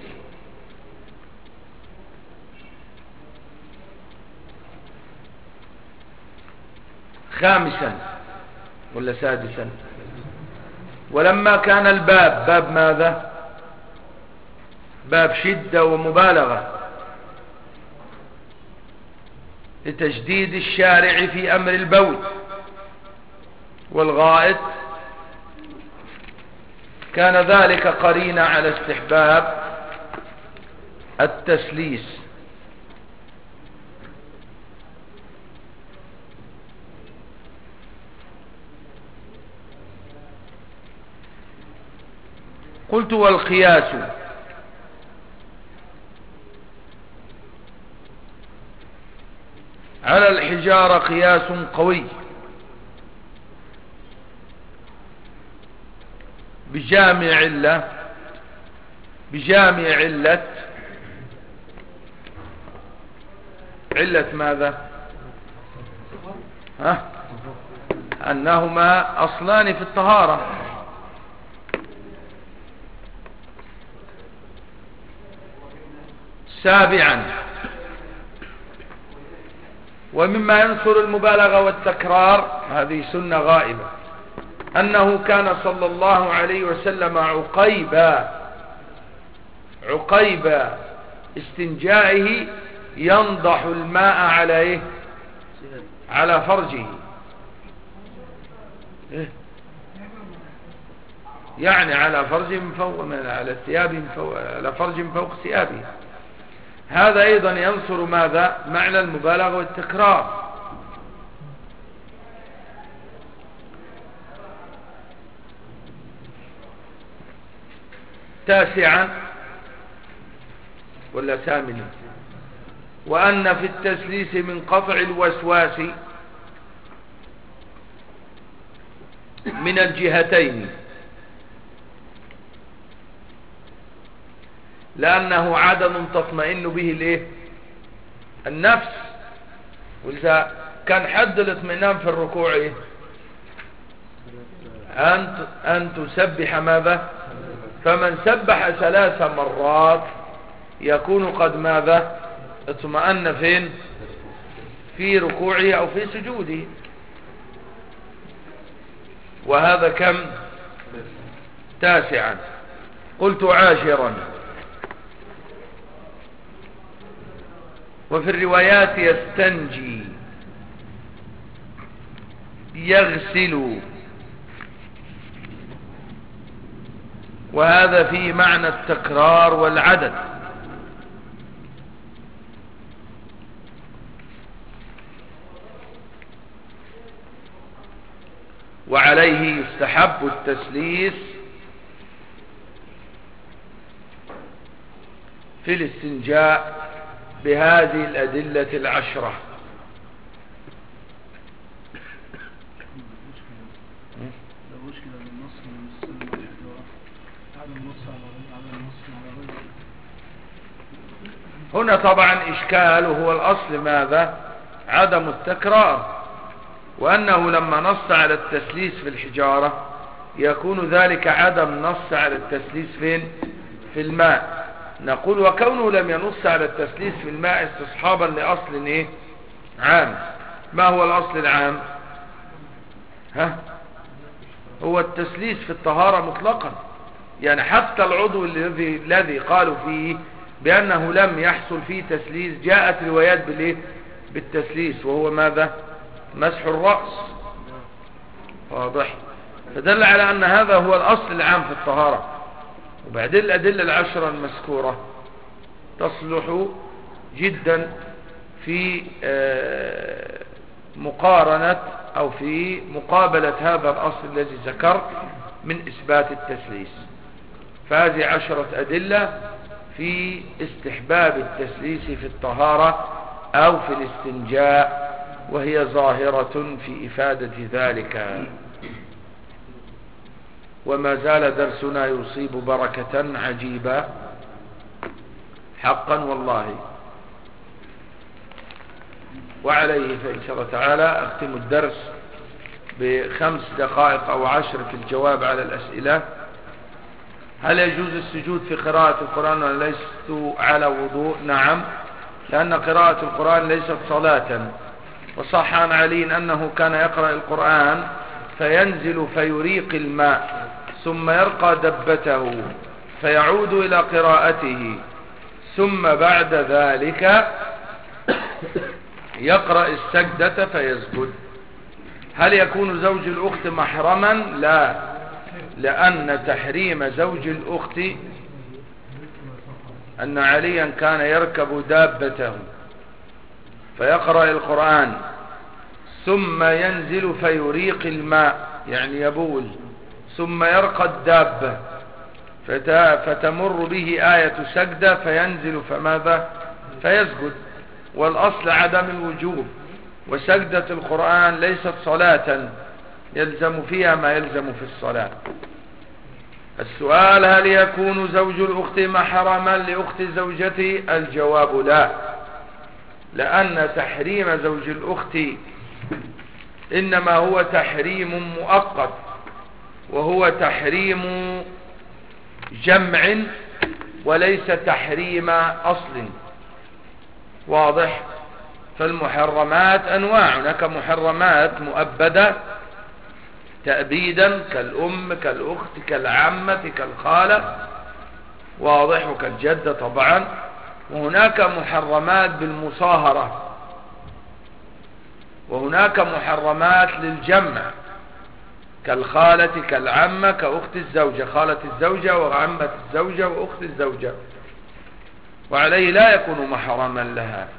خامسا ولا سادسا ولما كان الباب باب ماذا؟ باب شدة ومبالغة لتجديد الشارع في أمر البول والغائط، كان ذلك قرينة على استحباب التسليس. قلت والقياس على الحجارة قياس قوي بجامع علة ماذا؟ أنهما أصلان في الطهارة. سابعا ومما ينصر المبالغة والتكرار، هذه سنة غائبة، أنه كان صلى الله عليه وسلم عقيب استنجائه ينضح الماء على ايه؟ على فرجه، يعني على فرج من فوق، على ثياب من فوق، على فرج من فوق ثيابه. هذا ايضا ينصر ماذا؟ معنى المبالغة والتكرار. تاسعا ولا ثامنا وأن في التسليس من قطع الوسواس من الجهتين، لأنه عدم تطمئن به الايه؟ النفس. ولذا كان حد الاطمئنان في الركوع ايه؟ أن تسبح ماذا؟ فمن سبح 3 مرات يكون قد ماذا؟ اطمأن فين؟ في ركوعه أو في سجوده. وهذا كم؟ تاسعا. قلت عاشرا وفي الروايات يستنجي يغسل، وهذا في معنى التكرار والعدد. وعليه يستحب التسليس في الاستنجاء بهذه الأدلة 10. هنا طبعا إشكال، وهو الأصل ماذا؟ عدم التكرار، وأنه لما نص على التسليس في الحجارة يكون ذلك عدم نص على التسليس فين؟ في الماء. نقول وكونه لم ينص على التسليس في الماء استصحابا لأصل ايه؟ عام. ما هو الأصل العام؟ هو التسليس في الطهارة مطلقا، يعني حتى العضو الذي قالوا فيه بأنه لم يحصل فيه تسليس جاءت روايات بالتسليس، وهو ماذا؟ مسح الرأس. واضح؟ فدل على أن هذا هو الأصل العام في الطهارة. وبعدين الأدلة العشرة المذكورة تصلح جدا في مقارنة أو في مقابلة هذا الأصل الذي ذكر من إثبات التسليس. فهذه 10 أدلة في استحباب التسليس في الطهارة أو في الاستنجاء، وهي ظاهرة في إفادة ذلك. وما زال درسنا يصيب بركة عجيبة حقا والله. وعليه فإن شاء الله تعالى أختم الدرس ب5 دقائق أو 10 في الجواب على الأسئلة. هل يجوز السجود في قراءة القرآن ولا ليست على وضوء؟ نعم، لأن قراءة القرآن ليست صلاة. وصح عن علي أنه كان يقرأ القرآن فينزل فيريق الماء ثم يرقى دبته فيعود إلى قراءته، ثم بعد ذلك يقرأ السجدة فيسجد. هل يكون زوج الأخت محرما؟ لا، لأن تحريم زوج الأخت أن عليا كان يركب دابته فيقرأ القرآن ثم ينزل فيريق الماء، يعني يبول، ثم يرقى الدابة فتمر به آية سجدة فينزل فماذا؟ فيسجد. والأصل عدم الوجوب، وسجدة القرآن ليست صلاة يلزم فيها ما يلزم في الصلاة. السؤال: هل يكون زوج الأخت محرما لأخت زوجته؟ الجواب لا، لأن تحريم زوج الأخت إنما هو تحريم مؤقت، وهو تحريم جمع وليس تحريم أصل. واضح؟ فالمحرمات أنواع، هناك محرمات مؤبدة تأبيدا كالأم كالأخت كالعمة كالخالة، واضح، وكالجدة طبعا. وهناك محرمات بالمصاهرة، وهناك محرمات للجمع كالخالة كالعمة كأخت الزوجة، خالة الزوجة وعمة الزوجة وأخت الزوجة، وعليه لا يكون محرما لها.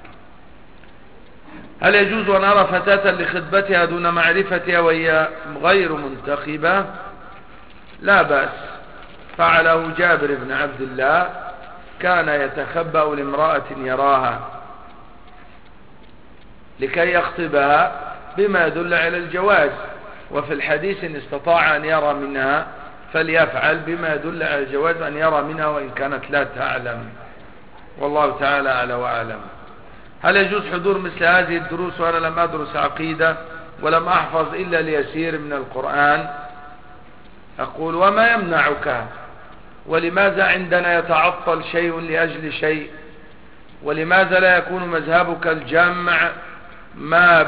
هل يجوز أن أرى فتاة لخطبتها دون معرفتها وهي غير منتخبة؟ لا بأس، فعله جابر بن عبد الله، كان يتخبأ لامرأة يراها لكي يخطبها بما يدل على الجواز. وفي الحديث إن استطاع أن يرى منها فليفعل بما يدل على الجواز أن يرى منها وإن كانت لا تعلم، والله تعالى أعلى وأعلم. هل يجوز حضور مثل هذه الدروس وأنا لم أدرس عقيدة ولم أحفظ إلا اليسير من القرآن؟ أقول: وما يمنعك؟ ولماذا عندنا يتعطل شيء لأجل شيء؟ ولماذا لا يكون مذهبك الجمع ما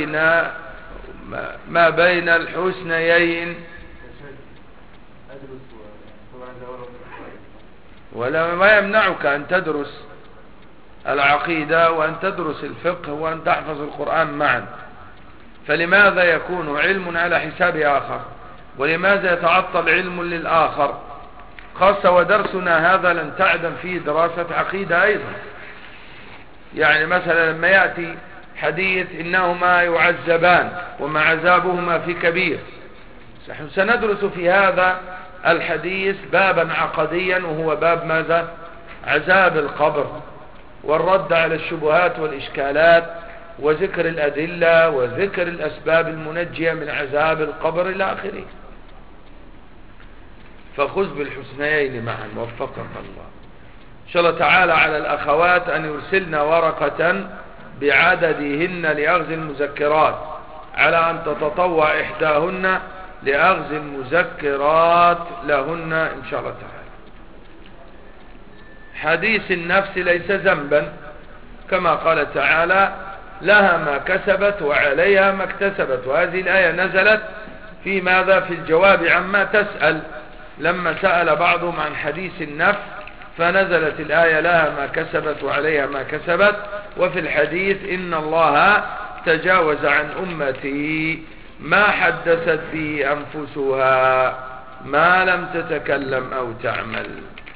بين الحسنيين؟ ولا ما يمنعك أن تدرس العقيدة وأن تدرس الفقه وأن تحفظ القرآن معا، فلماذا يكون علم على حساب آخر؟ ولماذا يتعطل علم للآخر؟ خاصة ودرسنا هذا لن تعدم فيه دراسة عقيدة أيضا. يعني مثلا لما يأتي حديث إنهما يعذبان وما عذابهما في كبير، سندرس في هذا الحديث بابا عقديا، وهو باب ماذا؟ عذاب القبر، والرد على الشبهات والإشكالات، وذكر الأدلة، وذكر الأسباب المنجية من عذاب القبر إلى آخره. فخذ بالحسنيين معا، وفقك الله. شاء الله تعالى على الأخوات أن يرسلن ورقة بعددهن لأخذ المذكرات، على أن تتطوع إحداهن لأخذ المذكرات لهن إن شاء الله تعالى. حديث النفس ليس ذنبا، كما قال تعالى لها ما كسبت وعليها ما اكتسبت. وهذه الآية نزلت في ماذا؟ في الجواب عما تسأل، لما سأل بعضهم عن حديث النفس فنزلت الآية لها ما كسبت وعليها ما كسبت. وفي الحديث إن الله تجاوز عن أمتي ما حدثت به أنفسها ما لم تتكلم أو تعمل.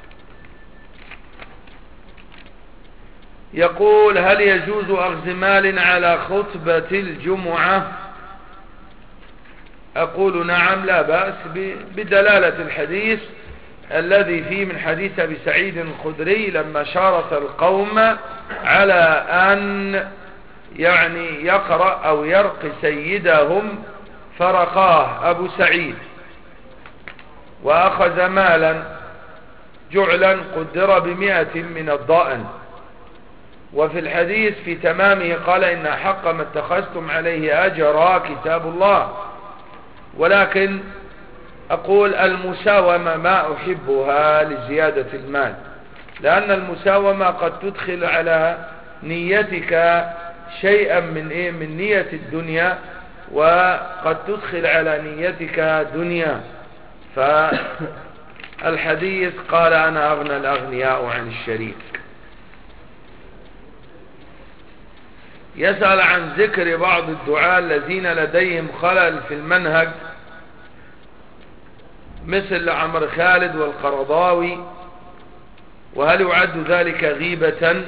يقول هل يجوز أخذ مال على خطبة الجمعة؟ أقول نعم لا بأس بدلالة الحديث الذي فيه من حديث أبي سعيد الخدري لما شارط القوم على أن يعني يقرأ أو يرقي سيدهم فرقاه أبو سعيد وأخذ مالا جعلا قدر ب100 من الضائن. وفي الحديث في تمامه قال إن حق ما اتخذتم عليه أجرا كتاب الله. ولكن أقول المساومة ما أحبها لزيادة المال، لأن المساومة قد تدخل على نيتك شيئا من نية الدنيا، وقد تدخل على نيتك دنيا. فالحديث قال أنا أغنى الأغنياء عن الشريك. يسأل عن ذكر بعض الدعاة الذين لديهم خلل في المنهج مثل عمرو خالد والقرضاوي، وهل يعد ذلك غيبة؟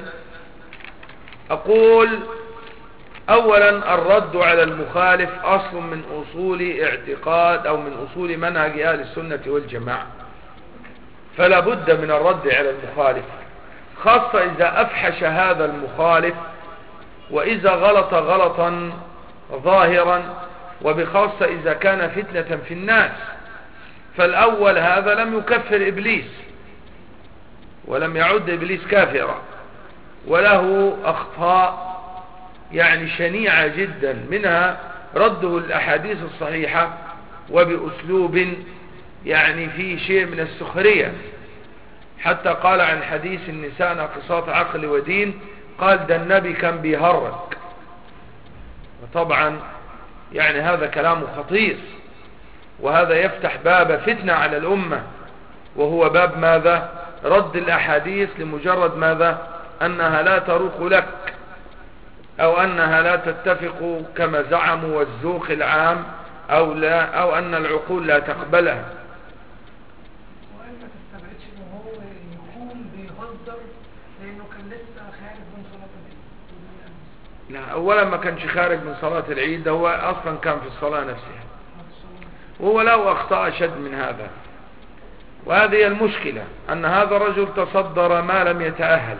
أقول أولا الرد على المخالف أصل من أصول اعتقاد أو من أصول منهج أهل السنة والجماعة، فلا بد من الرد على المخالف، خاصة إذا أفحش هذا المخالف وإذا غلط غلطا ظاهرا، وبخاصة إذا كان فتنة في الناس. فالأول هذا لم يكفر إبليس ولم يعد إبليس كافرا، وله أخطاء يعني شنيعة جدا، منها رده الأحاديث الصحيحة وبأسلوب يعني فيه شيء من السخرية، حتى قال عن حديث النساء ناقصات عقل ودين قال ده النبي كان بيهرج. وطبعا يعني هذا كلام خطير، وهذا يفتح باب فتنة على الأمة، وهو باب ماذا؟ رد الأحاديث لمجرد ماذا؟ أنها لا تروق لك أو أنها لا تتفق كما زعموا والذوق العام أو لا، أو أن العقول لا تقبلها. وأن ما تستبعدش إنه هو يكون بيهزر لأنه كان لسه خارج من صلاة العيد. لا، أولا ما كانش خارج من صلاة العيد، هو أصلا كان في الصلاة نفسها، وهو له أخطاء أشد من هذا. وهذه المشكلة أن هذا الرجل تصدر ما لم يتأهل.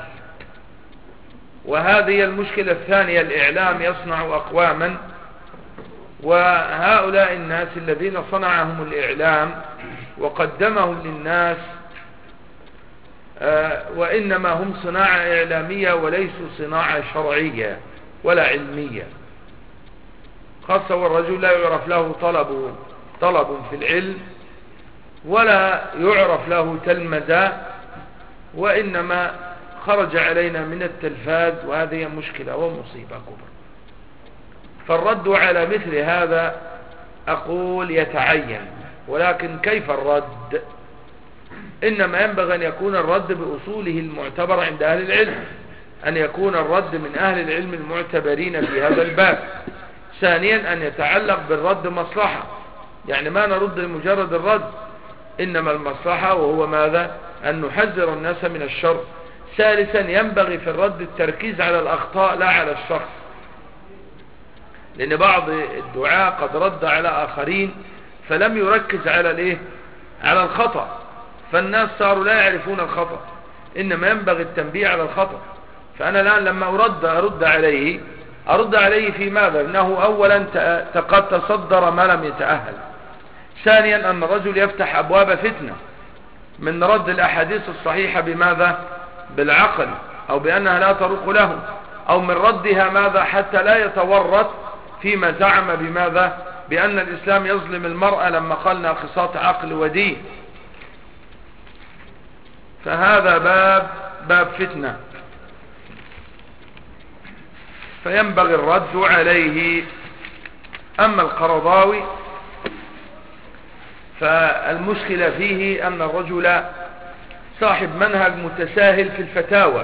وهذه المشكلة الثانية، الإعلام يصنع أقواما، وهؤلاء الناس الذين صنعهم الإعلام وقدمهم للناس وإنما هم صناعة إعلامية وليسوا صناعة شرعية ولا علمية، خاصة والرجل لا يعرف له طلب في العلم ولا يعرف له تلمذة، وإنما خرج علينا من التلفاز، وهذه مشكلة ومصيبة كبرى. فالرد على مثل هذا أقول يتعين، ولكن كيف الرد؟ إنما ينبغي أن يكون الرد بأصوله المعتبر عند أهل العلم، أن يكون الرد من أهل العلم المعتبرين في هذا الباب. ثانيا أن يتعلق بالرد مصلحة، يعني ما نرد لمجرد الرد، إنما المصلحة وهو ماذا؟ أن نحذر الناس من الشر. ثالثا ينبغي في الرد التركيز على الأخطاء لا على الشخص، لأن بعض الدعاء قد رد على آخرين فلم يركز على على الخطأ، فالناس صاروا لا يعرفون الخطأ، إنما ينبغي التنبيه على الخطأ. فأنا الآن لما أرد عليه في ماذا؟ إنه أولا قد تصدر ما لم يتأهل. ثانيا أن الرجل يفتح أبواب فتنة من رد الأحاديث الصحيحة بماذا؟ بالعقل أو بأنها لا تروق له، أو من ردها ماذا حتى لا يتورط فيما زعم بماذا بأن الإسلام يظلم المرأة لما قال ناقصات عقل ودين. فهذا باب فتنة، فينبغي الرد عليه. أما القرضاوي فالمشكلة فيه أن الرجل صاحب منهج متساهل في الفتاوى،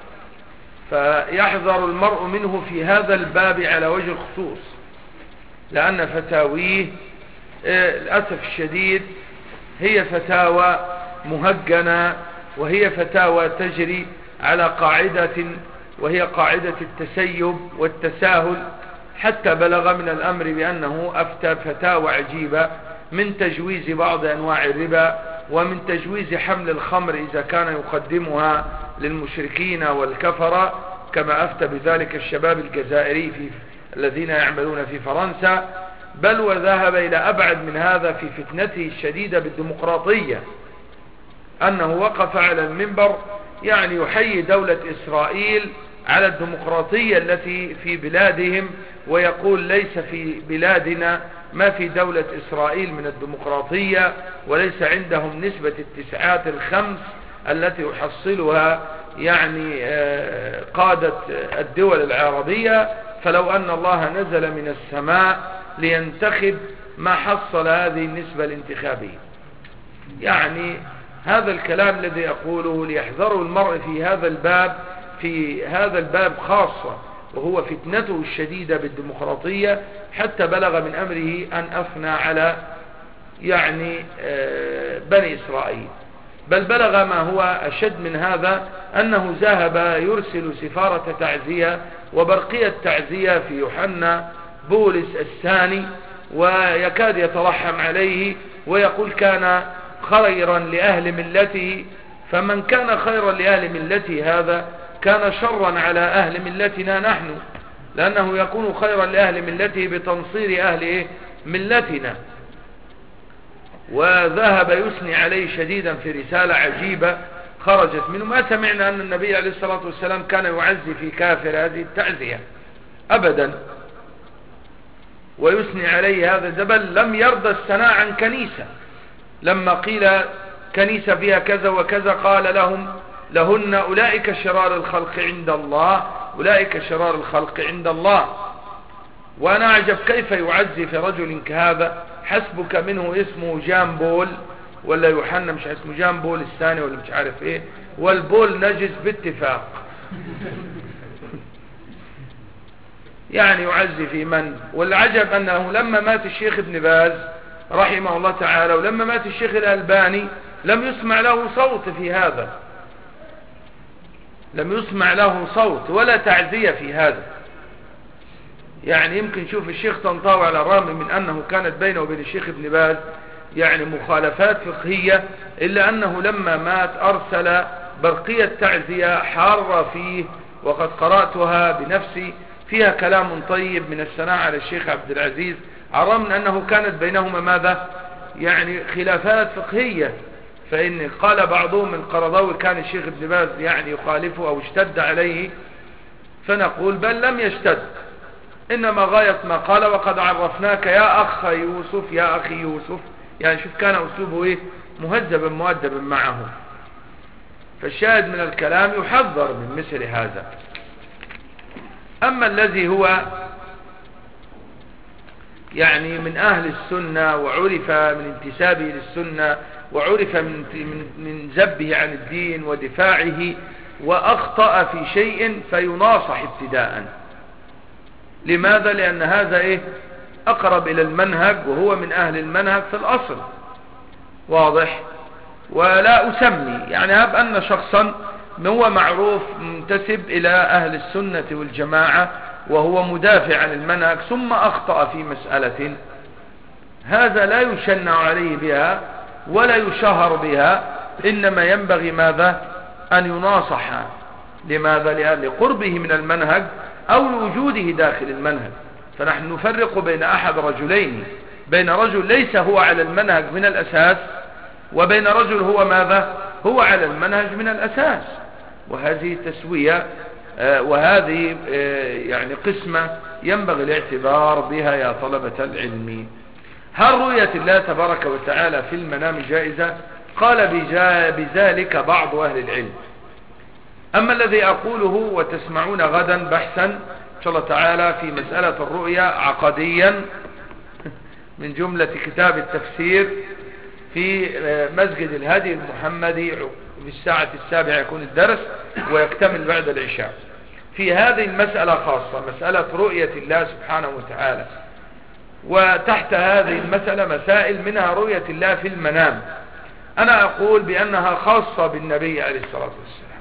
فيحذر المرء منه في هذا الباب على وجه الخصوص، لأن فتاويه للأسف الشديد هي فتاوى مهجنة، وهي فتاوى تجري على قاعدة، وهي قاعدة التسيب والتساهل، حتى بلغ من الأمر بأنه أفتى فتاوى عجيبة من تجويز بعض أنواع الربا، ومن تجويز حمل الخمر إذا كان يقدمها للمشركين والكفرة، كما أفتى بذلك الشباب الجزائري الذين يعملون في فرنسا، بل وذهب إلى أبعد من هذا في فتنته الشديدة بالديمقراطية، أنه وقف على المنبر يعني يحيي دولة إسرائيل على الديمقراطية التي في بلادهم، ويقول ليس في بلادنا ما في دولة إسرائيل من الديمقراطية، وليس عندهم نسبة التسعات الخمس التي يحصلها يعني قادة الدول العربية، فلو أن الله نزل من السماء لينتخب ما حصل هذه النسبة الانتخابية. يعني هذا الكلام الذي يقوله ليحذره المرء في هذا الباب خاصة، وهو فتنته الشديدة بالديمقراطية، حتى بلغ من أمره أن أثنى على يعني بني إسرائيل، بل بلغ ما هو أشد من هذا أنه ذهب يرسل سفارة تعزية وبرقية تعزية في يوحنا بولس الثاني، ويكاد يترحم عليه ويقول كان خيرا لأهل ملته، فمن كان خيرا لأهل ملته هذا كان شرا على أهل ملتنا نحن، لأنه يكون خيرا لأهل ملته بتنصير أهل ملتنا. وذهب يثني عليه شديدا في رسالة عجيبة خرجت منه. ما سمعنا أن النبي عليه الصلاة والسلام كان يعزي في كافر هذه التعزية أبدا، ويثني عليه هذا الجبل. لم يرضى الثناء عن كنيسة، لما قيل كنيسة فيها كذا وكذا قال لهن أولئك شرار الخلق عند الله، أولئك شرار الخلق عند الله. وأنا أعجب كيف يعزي في رجل كهذا، حسبك منه اسمه جان بول ولا يوحنا مش اسمه جان بول الثاني ولا مش عارف ايه، والبول نجس باتفاق. يعني يعزي في من؟ والعجب أنه لما مات الشيخ ابن باز رحمه الله تعالى، ولما مات الشيخ الألباني لم يسمع له صوت في هذا، لم يسمع له صوت ولا تعزية في هذا. يعني يمكن شوف الشيخ طنطاوي على الرغم من أنه كانت بينه وبين الشيخ ابن باز يعني مخالفات فقهية، إلا أنه لما مات أرسل برقية تعزية حارة فيه، وقد قرأتها بنفسي، فيها كلام طيب من الثناء على الشيخ عبد العزيز، على الرغم من أنه كانت بينهما ماذا يعني خلافات فقهية. فإن قال بعضهم من قرضاوي كان الشيخ ابن باز يعني يخالفه أو اشتد عليه، فنقول بل لم يشتد، إنما غاية ما قال وقد عرفناك يا أخ يوسف يا أخي يوسف، يعني شوف كان أسلوبه إيه مهذبا مؤدبا معه. فالشاهد من الكلام يحذر من مثل هذا. أما الذي هو يعني من أهل السنة وعرف من انتسابه للسنة وعرف من ذبه عن الدين ودفاعه، وأخطأ في شيء فيناصح ابتداء. لماذا؟ لأن هذا إيه أقرب إلى المنهج، وهو من أهل المنهج في الأصل، واضح. ولا أسمي يعني هب أن شخصا هو معروف منتسب إلى أهل السنة والجماعة وهو مدافع عن المنهج ثم أخطأ في مسألة، هذا لا يشنع عليه بها ولا يشهر بها، إنما ينبغي ماذا أن يناصح. لماذا؟ لقربه من المنهج أو لوجوده داخل المنهج. فنحن نفرق بين أحد رجلين، بين رجل ليس هو على المنهج من الأساس، وبين رجل هو ماذا هو على المنهج من الأساس. وهذه تسوية، وهذه يعني قسمة ينبغي الاعتبار بها يا طلبة العلم. هل رؤية الله تبارك وتعالى في المنام جائزة؟ قال بذلك بعض أهل العلم. أما الذي أقوله وتسمعون غدا بحثا إن شاء الله تعالى في مسألة الرؤيا عقديا من جملة كتاب التفسير في مسجد الهادي المحمدي في الساعة 7 يكون الدرس ويكتمل بعد العشاء. في هذه المسألة خاصة، مسألة رؤية الله سبحانه وتعالى، وتحت هذه المسألة مسائل منها رؤية الله في المنام. أنا أقول بأنها خاصة بالنبي عليه الصلاة والسلام،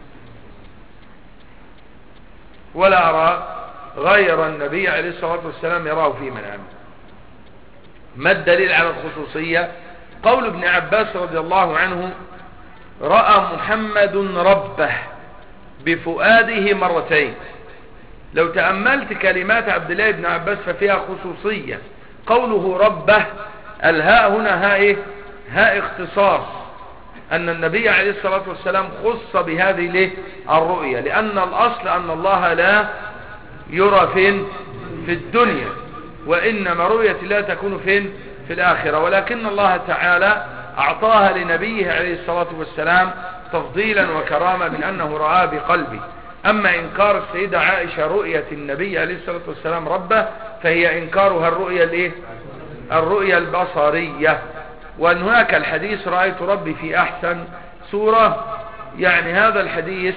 ولا أرى غير النبي عليه الصلاة والسلام يراه في منامه. ما الدليل على الخصوصية؟ قول ابن عباس رضي الله عنه: رأى محمد ربه بفؤاده مرتين. لو تأملت كلمات عبد الله بن عباس ففيها خصوصية. قوله ربه، الهاء هنا هاء إيه؟ هاء اختصاص، أن النبي عليه الصلاة والسلام خص بهذه الرؤية، لأن الأصل أن الله لا يرى فين؟ في الدنيا، وإنما رؤية الله تكون فين؟ في الآخرة. ولكن الله تعالى أعطاها لنبيه عليه الصلاة والسلام تفضيلا وكرامة من أنه رآه بقلبه. أما إنكار السيدة عائشة رؤية النبي عليه الصلاة والسلام ربه فهي إنكارها الرؤية البصرية. وأن هناك الحديث رأيت ربي في أحسن سورة، يعني هذا الحديث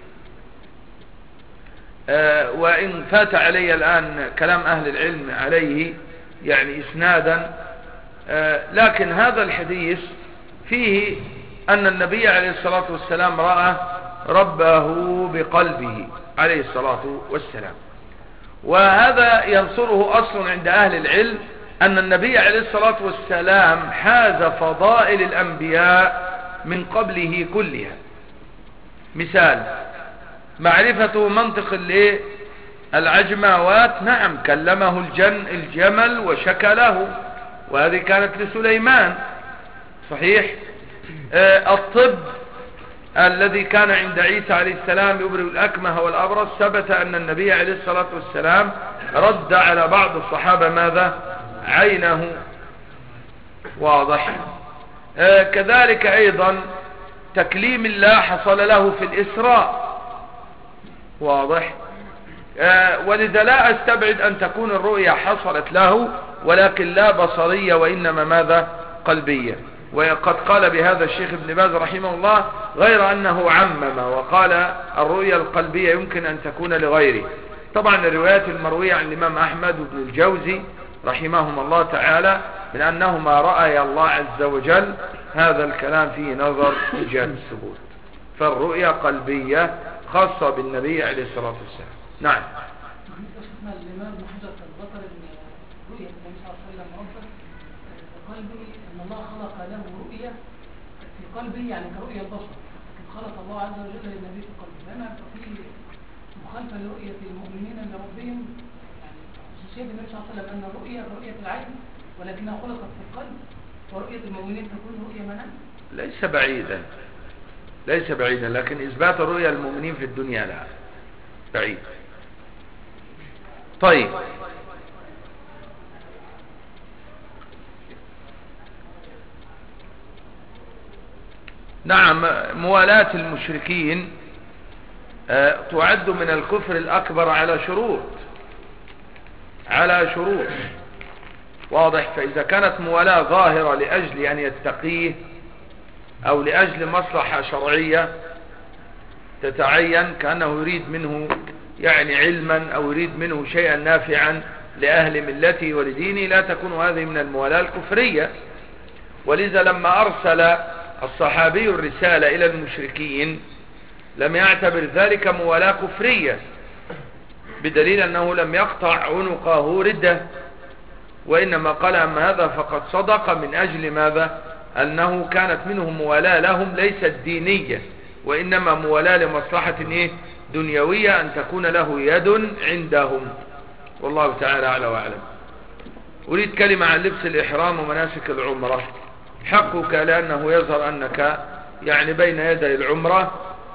وإن فات علي الآن كلام أهل العلم عليه يعني إسنادا، لكن هذا الحديث فيه أن النبي عليه الصلاة والسلام رأى ربه بقلبه عليه الصلاة والسلام. وهذا ينصره أصل عند أهل العلم أن النبي عليه الصلاة والسلام حاز فضائل الأنبياء من قبله كلها. مثال: معرفة منطق العجماوات، نعم كلمه الجمل وشكله، وهذه كانت لسليمان، صحيح. الطب الذي كان عند عيسى عليه السلام يبرئ الأكمه والأبرص، ثبت أن النبي عليه الصلاة والسلام رد على بعض الصحابة ماذا؟ عينه، واضح. كذلك أيضا تكليم الله حصل له في الإسراء، واضح. ولذا لا أستبعد أن تكون الرؤيا حصلت له ولكن لا بصرية وإنما ماذا؟ قلبية. وقد قال بهذا الشيخ ابن باز رحمه الله، غير أنه عمم وقال الرؤيا القلبية يمكن أن تكون لغيره. طبعا الروايات المروية عن الإمام أحمد وابن الجوزي رحمهم الله تعالى من أنهما رأي الله عز وجل، هذا الكلام فيه نظر في جهة الثبوت. فالرؤيا قلبية خاصة بالنبي عليه الصلاة والسلام. نعم. شفنا الإمام حجر البصري من رؤية النبي صلى الله عليه وسلم ربه قلبه، أن الله خلق له رؤية في قلبه، يعني كرؤية البشر، لكن خلق الله عز وجل للنبي في قلبه. لما في مخالفة لرؤية المؤمنين لربهم، يعني خصوصية النبي صلى الله عليه وسلم أن الرؤية كرؤية العين ولكنها خلقت في القلب، ورؤية المؤمنين تكون رؤية منام. ليس بعيدا، لكن إثبات الرؤية المؤمنين في الدنيا لا بعيد. طيب، نعم، موالاة المشركين تعد من الكفر الأكبر على شروط، واضح. فإذا كانت موالاة ظاهرة لأجل أن يتقيه أو لأجل مصلحة شرعية تتعين، كأنه يريد منه يعني علما أو يريد منه شيئا نافعا لأهل ملته ولدينه، لا تكون هذه من الموالاة الكفرية. ولذا لما أرسل الصحابي الرسالة إلى المشركين لم يعتبر ذلك موالاة كفرية، بدليل أنه لم يقطع عنقه ردة، وإنما قال أما هذا فقد صدق، من أجل ماذا؟ أنه كانت منه موالاة لهم ليست دينية، وإنما موالاة لمصلحة دنيوية، أن تكون له يد عندهم. والله تعالى أعلى وأعلم. أريد كلمة عن لبس الإحرام ومناسك العمرة. حقك لأنه يظهر أنك يعني بين يدي العمرة،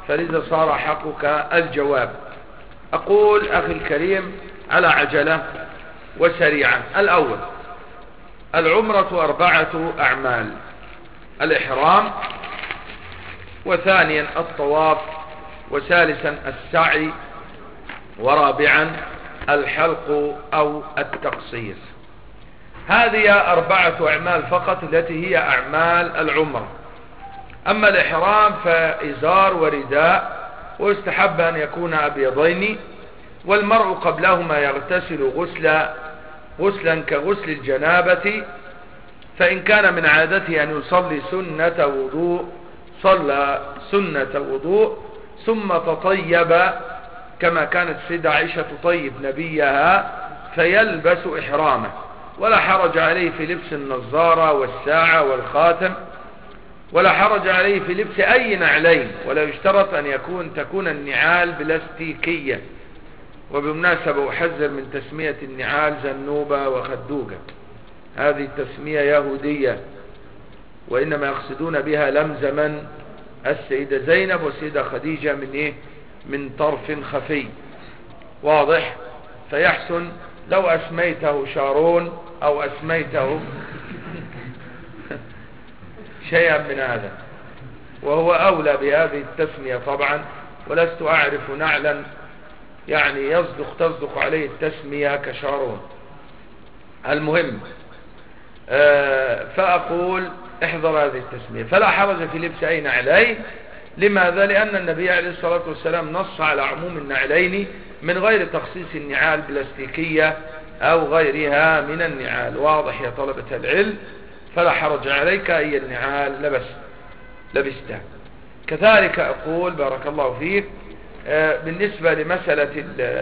فلذا صار حقك الجواب. أقول أخي الكريم على عجلة وسريعا. الأول العمرة 4 أعمال: الإحرام، وثانيا الطواف، وثالثا السعي، ورابعا الحلق أو التقصير. هذه 4 أعمال فقط التي هي أعمال العمرة. أما الإحرام فإزار ورداء، ويستحب أن يكون أبيضين، والمرء قبلهما يغتسل غسلا كغسل الجنابة، فإن كان من عادته أن يصلي سنة وضوء صلى سنة وضوء ثم تطيب كما كانت السيدة عائشة تطيب نبيها فيلبس إحرامه، ولا حرج عليه في لبس النظارة والساعة والخاتم، ولا حرج عليه في لبس أي نعلين، ولا يشترط أن تكون النعال بلاستيكية. وبمناسبة أحذر من تسمية النعال زنوبة وخدوجة، هذه تسمية يهودية، وإنما يقصدون بها لمزما السيدة زينب والسيدة خديجة من طرف خفي. واضح؟ فيحسن لو أسميته شارون أو أسميته شيئا من هذا، وهو أولى بهذه التسمية طبعا، ولست أعرف نعلا يعني تصدق عليه التسمية كشارون. المهم فأقول احذر هذه التسمية. فلا حرج في لبس أي نعلين. لماذا؟ لأن النبي عليه الصلاة والسلام نص على عموم النعلين من غير تخصيص النعال بلاستيكية أو غيرها من النعال. واضح يا طلبة العلم؟ فلا حرج عليك أي النعال لبستها. كذلك أقول بارك الله فيك بالنسبة لمسألة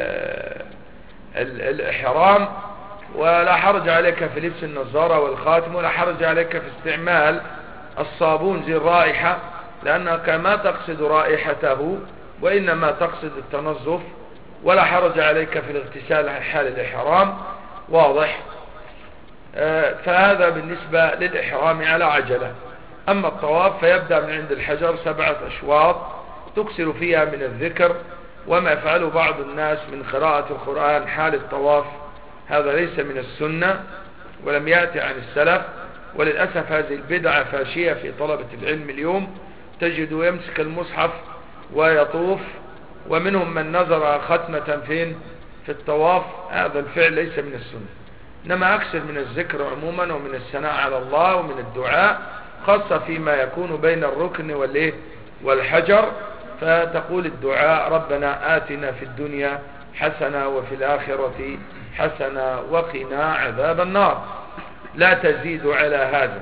الإحرام، ولا حرج عليك في لبس النظارة والخاتم، ولا حرج عليك في استعمال الصابون ذي الرائحة، لأنك ما تقصد رائحته وإنما تقصد التنظف. ولا حرج عليك في الاغتسال حال الإحرام. واضح؟ فهذا بالنسبة للإحرام على عجلة. أما الطواف فيبدأ من عند الحجر 7 أشواط تكسر فيها من الذكر، وما يفعله بعض الناس من قراءة القرآن حال الطواف هذا ليس من السنة ولم يأتي عن السلف. وللأسف هذه البدعة فاشية في طلبة العلم اليوم، تجد يمسك المصحف ويطوف، ومنهم من نظر ختمة في الطواف. هذا الفعل ليس من السنة، إنما أكثر من الذكر عموما ومن الثناء على الله ومن الدعاء، خاصة فيما يكون بين الركن والحجر، فتقول الدعاء ربنا آتنا في الدنيا حسنة وفي الآخرة حسنة وقنا عذاب النار، لا تزيد على هذا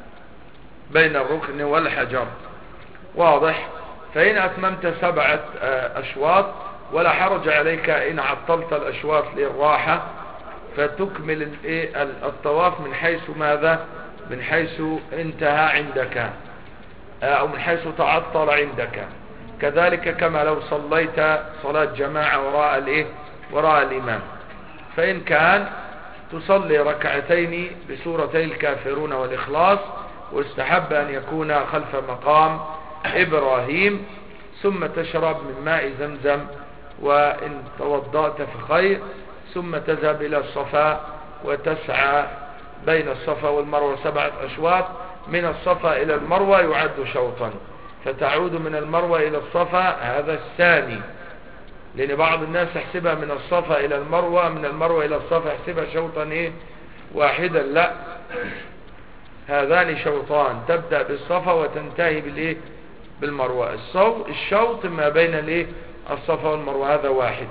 بين الركن والحجر. واضح؟ فإن أتممت 7 أشواط ولا حرج عليك إن عطلت الأشواط للراحة، فتكمل الطواف من حيث ماذا؟ من حيث انتهى عندك أو من حيث تعطل عندك. كذلك كما لو صليت صلاة جماعة وراء الإمام، فإن كان تصلي ركعتين بسورتي الكافرون والإخلاص، واستحب أن يكون خلف مقام إبراهيم، ثم تشرب من ماء زمزم، وإن توضأت فخير، ثم تذهب إلى الصفا وتسعى بين الصفا والمروة 7 أشواط. من الصفا إلى المروة يعد شوطا، فتعود من المروة إلى الصفا، هذا الثاني، لأن بعض الناس يحسبها من الصفا إلى المروة، من المروة إلى الصفا يحسبها شوطا واحدا. لا، هذان شوطان، تبدأ بالصفا وتنتهي بالمروة. الشوط ما بين الصفا والمروة هذا واحد.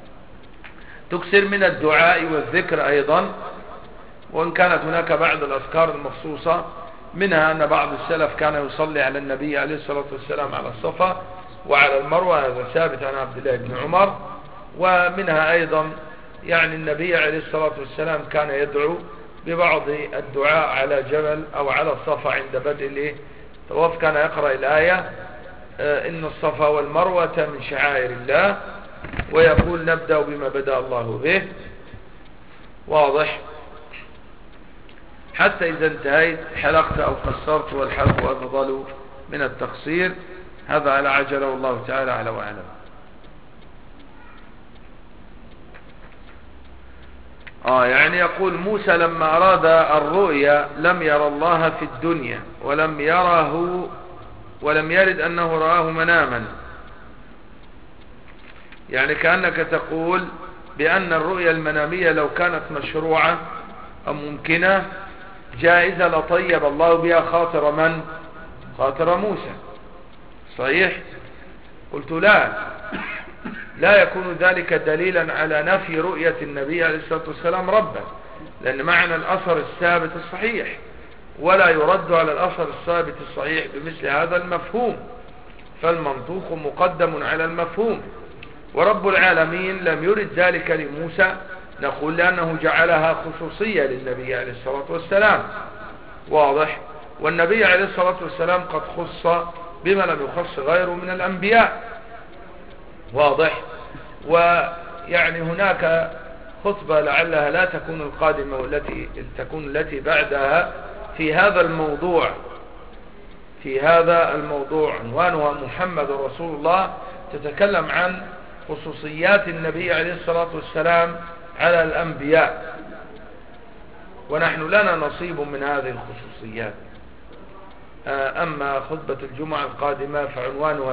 تكثر من الدعاء والذكر أيضا، وإن كانت هناك بعض الأذكار المخصوصة، منها أن بعض السلف كان يصلي على النبي عليه الصلاة والسلام على الصفا وعلى المروة، هذا ثابت عن عبد الله بن عمر. ومنها أيضا يعني النبي عليه الصلاة والسلام كان يدعو ببعض الدعاء على جبل أو على الصفا عند بدء الطواف، كان يقرأ الآية إن الصفا والمروة من شعائر الله، ويقول نبدأ بما بدأ الله به. واضح؟ حتى إذا انتهيت حلقت أو قصرت، والحلق أفضل من التقصير. هذا على عجله والله تعالى على وأعلم. يعني يقول موسى لما أراد الرؤيا لم يرى الله في الدنيا ولم يرد أنه رآه مناما، يعني كأنك تقول بأن الرؤيا المنامية لو كانت مشروعة أو ممكنة جائزة لطيب الله بها خاطر من؟ خاطر موسى. صحيح؟ قلت لا يكون ذلك دليلا على نفي رؤية النبي عليه الصلاة والسلام ربه، لأن معنى الأثر الثابت الصحيح، ولا يرد على الأثر الثابت الصحيح بمثل هذا المفهوم، فالمنطوق مقدم على المفهوم. ورب العالمين لم يرد ذلك لموسى، نقول لأنه جعلها خصوصية للنبي عليه الصلاة والسلام. واضح؟ والنبي عليه الصلاة والسلام قد خص بما لم يخص غيره من الأنبياء. واضح؟ ويعني هناك خطبة لعلها لا تكون القادمة والتي تكون التي بعدها في هذا الموضوع عنوانها محمد رسول الله، تتكلم عن خصوصيات النبي عليه الصلاة والسلام على الأنبياء، ونحن لنا نصيب من هذه الخصوصيات. أما خطبة الجمعة القادمة فعنوانها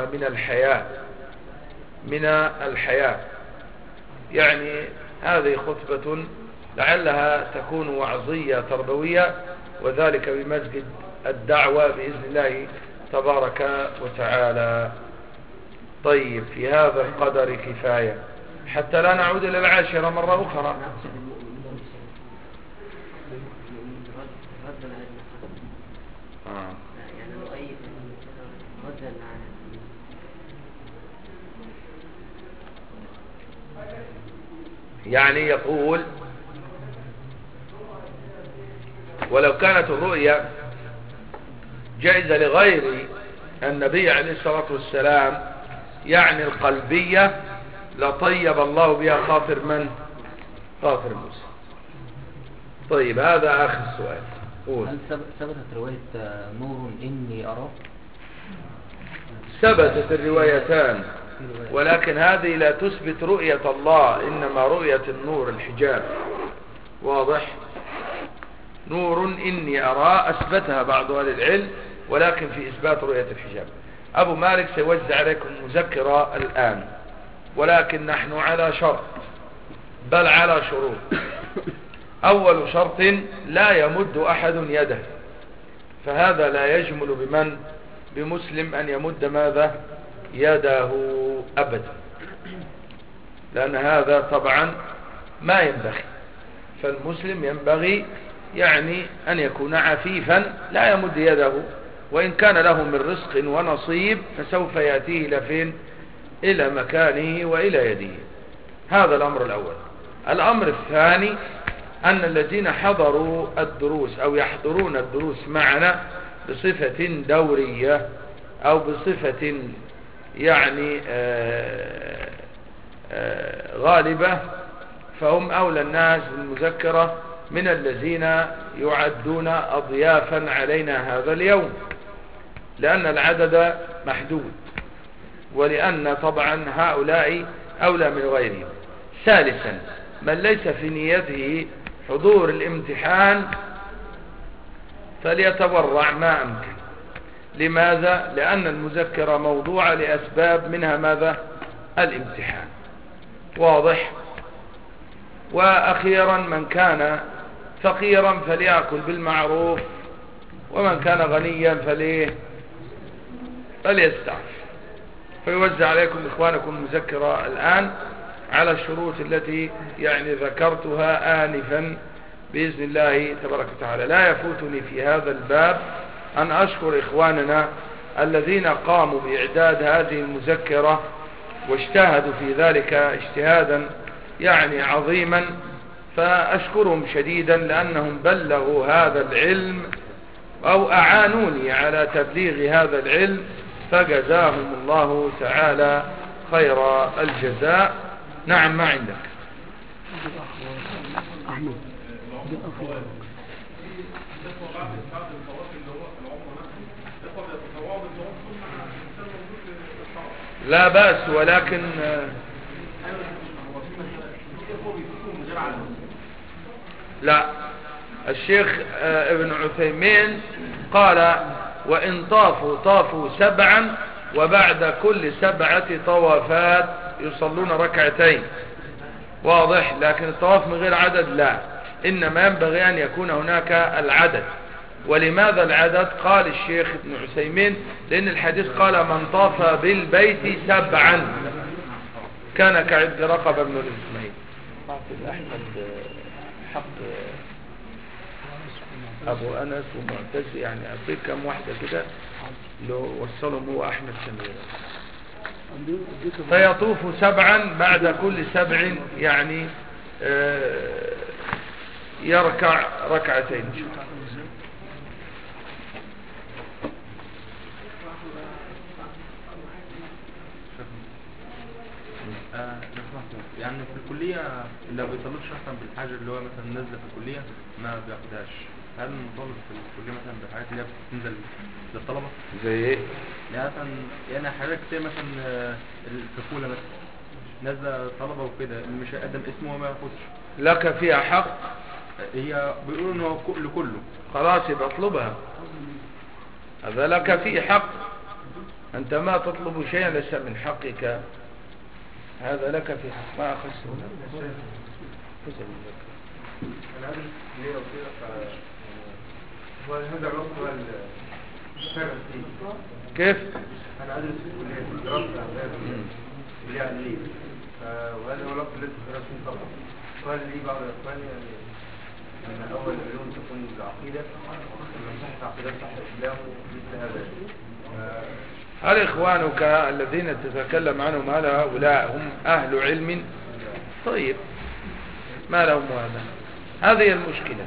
من الحياة، يعني هذه خطبة لعلها تكون وعظية تربوية، وذلك بمسجد الدعوة بإذن الله تبارك وتعالى. طيب، في هذا القدر كفاية حتى لا نعود إلى العاشرة مرة أخرى. يعني يقول ولو كانت الرؤيا جائزة لغير النبي عليه الصلاة والسلام يعني القلبية لطيب الله بها خاطر من؟ خاطر موسى. طيب، هذا آخر سؤال. هل ثبتت رواية نور إني أراه؟ ثبتت الروايتان، ولكن هذه لا تثبت رؤية الله، إنما رؤية النور الحجاب. واضح؟ نور إني أراه أثبتها بعض أهل العلم، ولكن في إثبات رؤية الحجاب. أبو مالك سيوزع عليكم مذكرة الآن، ولكن نحن على شرط، بل على شروط. أول شرط لا يمد أحد يده، فهذا لا يجمل بمن؟ بمسلم أن يمد ماذا؟ يده أبدا، لأن هذا طبعا ما ينبغي. فالمسلم ينبغي يعني أن يكون عفيفا لا يمد يده، وإن كان له من رزق ونصيب فسوف يأتيه لفين؟ إلى مكانه وإلى يده. هذا الأمر الأول. الأمر الثاني أن الذين حضروا الدروس أو يحضرون الدروس معنا بصفة دورية أو بصفة يعني غالبة، فهم أولى الناس بالمذكرة من الذين يعدون أضيافا علينا هذا اليوم، لأن العدد محدود، ولأن طبعا هؤلاء أولى من غيرهم. ثالثا، من ليس في نيته حضور الامتحان فليتورع ما أمكن. لماذا؟ لأن المذكرة موضوعة لأسباب، منها ماذا؟ الامتحان. واضح؟ وأخيرا، من كان فقيرا فليأكل بالمعروف، ومن كان غنيا فليستعف. فيوزع عليكم إخوانكم المذكرة الآن على الشروط التي يعني ذكرتها آنفا بإذن الله تبارك وتعالى. لا يفوتني في هذا الباب أن أشكر إخواننا الذين قاموا بإعداد هذه المذكرة واجتهدوا في ذلك اجتهادا يعني عظيما، فأشكرهم شديدا لأنهم بلغوا هذا العلم أو أعانوني على تبليغ هذا العلم، فجزاهم الله تعالى خير الجزاء. نعم، ما عندك؟ لا بأس، ولكن لا، الشيخ ابن عثيمين قال وإن طافوا 7 وبعد كل 7 طوافات يصلون ركعتين. واضح؟ لكن الطواف من غير عدد لا، إنما ينبغي أن يكون هناك العدد. ولماذا العدد؟ قال الشيخ ابن عثيمين لأن الحديث قال من طاف بالبيت 7 كان كعد رقبة بن الإسماعيل. أحمد حق أبو أنس ومعتز، يعني أعطيك كم واحدة كده لو وصلهم هو أحمد سمير. فيطوف 7 بعد كل 7 يعني يركع ركعتين إن شاء الله. يعني في الكلية اللي ما بيطلبش مثلا بالحاجة اللي هو مثلا نازلة في الكلية ما بياخدهاش، هل المطالب في الكلية مثلا بالحاجات اللي هي بتنزل للطلبة؟ زي ايه؟ يعني مثلا يعني حاجات كتير مثلا الكفولة مثلا نازلة طلبة وكده اللي مش هيقدم اسمه وما ياخدش. لك فيها حق؟ هي بيقولوا انه لكله. خلاص يبقى اطلبها، هذا لك فيه حق. انت ما تطلب شيئا ليس من حقك، هذا لك في حق. ما أخذ أنا أدرس ليه وكده هذا الوقت كيف؟ أنا أدرس في كلية دراسة كلية علمية، وهذا هو الوقت الذي درست فيه طبعا. قال لي بعض الإخوان يعني أن أول علوم تكون بالعقيدة، ومن صحة عقيدة صح الإسلام مثل هذا. هل إخوانك الذين تتكلم عنهم هل هؤلاء هم أهل علم؟ طيب ما لهم هذا؟ هذه المشكلة.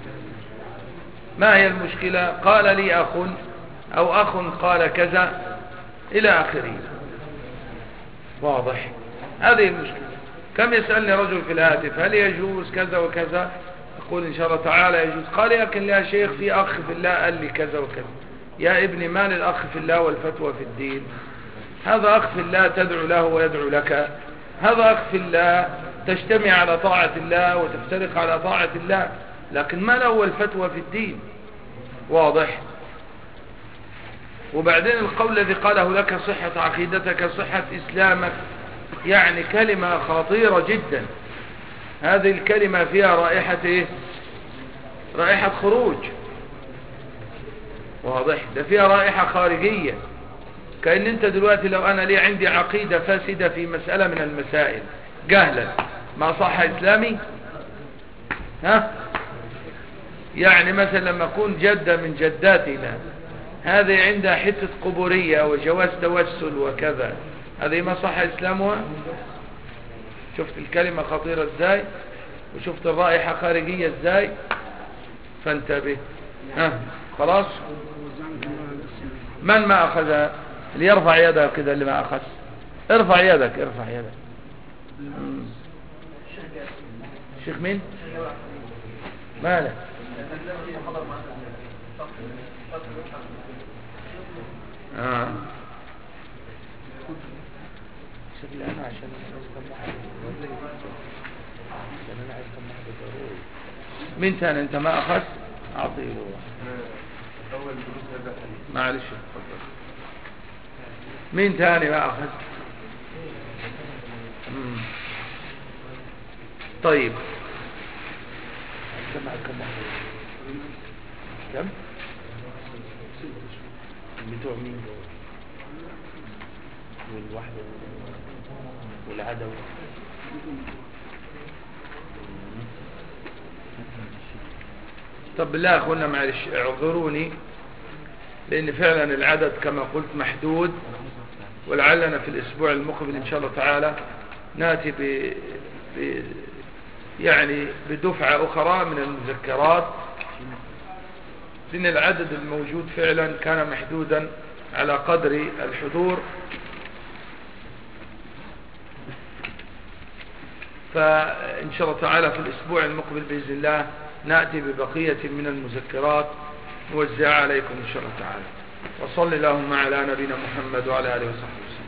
ما هي المشكلة؟ قال لي أخ أو أخ قال كذا إلى آخره. واضح؟ هذه المشكلة. كم يسألني رجل في الهاتف هل يجوز كذا وكذا؟ أقول إن شاء الله تعالى يجوز. قال لكن يا شيخ في أخ في الله قال لي كذا وكذا. يا ابني ما للأخ في الله والفتوى في الدين؟ هذا أخ في الله تدعو له ويدعو لك، هذا أخ في الله تجتمع على طاعة الله وتفترق على طاعة الله، لكن ما له الفتوى في الدين. واضح؟ وبعدين القول الذي قاله لك صحة عقيدتك صحة إسلامك، يعني كلمة خطيرة جدا. هذه الكلمة فيها رائحة إيه؟ رائحة خروج. واضح؟ ده فيها رائحة خارجية، كأن انت دلوقتي لو انا لي عندي عقيدة فاسدة في مسألة من المسائل جهلا، ما صح اسلامي؟ ها؟ يعني مثلا لما اكون جدة من جداتنا هذه عندها حتة قبورية وجواز توسل وكذا، هذه ما صح اسلامها؟ شفت الكلمة خطيرة ازاي؟ وشفت الرائحة خارجية ازاي؟ فانتبه. ها؟ خلاص؟ من ما أخذها؟ اللي يرفع يده كده اللي ما أخذ. ارفع يدك، ارفع يدك. الشيخ مين؟ ماله؟ شكلي أنا عشان أنا عايز كم واحدة ضروري. مين تاني انت ما أخذ؟ أعطيه له. معلش اتفضل. مين تاني ما أخذ؟ طيب سمع كم واحد؟ كم؟ بتوع مين دول؟ والواحدة والعدوى. طب بالله يا اخوانا معلش اعذروني، لان فعلا العدد كما قلت محدود، ولعلنا في الاسبوع المقبل ان شاء الله تعالى ناتي يعني بدفعة اخرى من المذكرات، لان العدد الموجود فعلا كان محدودا على قدر الحضور. فان شاء الله تعالى في الاسبوع المقبل باذن الله نأتي ببقية من المذكرات نوزعها عليكم إن شاء الله تعالى. وصل اللهم على نبينا محمد وعلى آله وصحبه وسلم.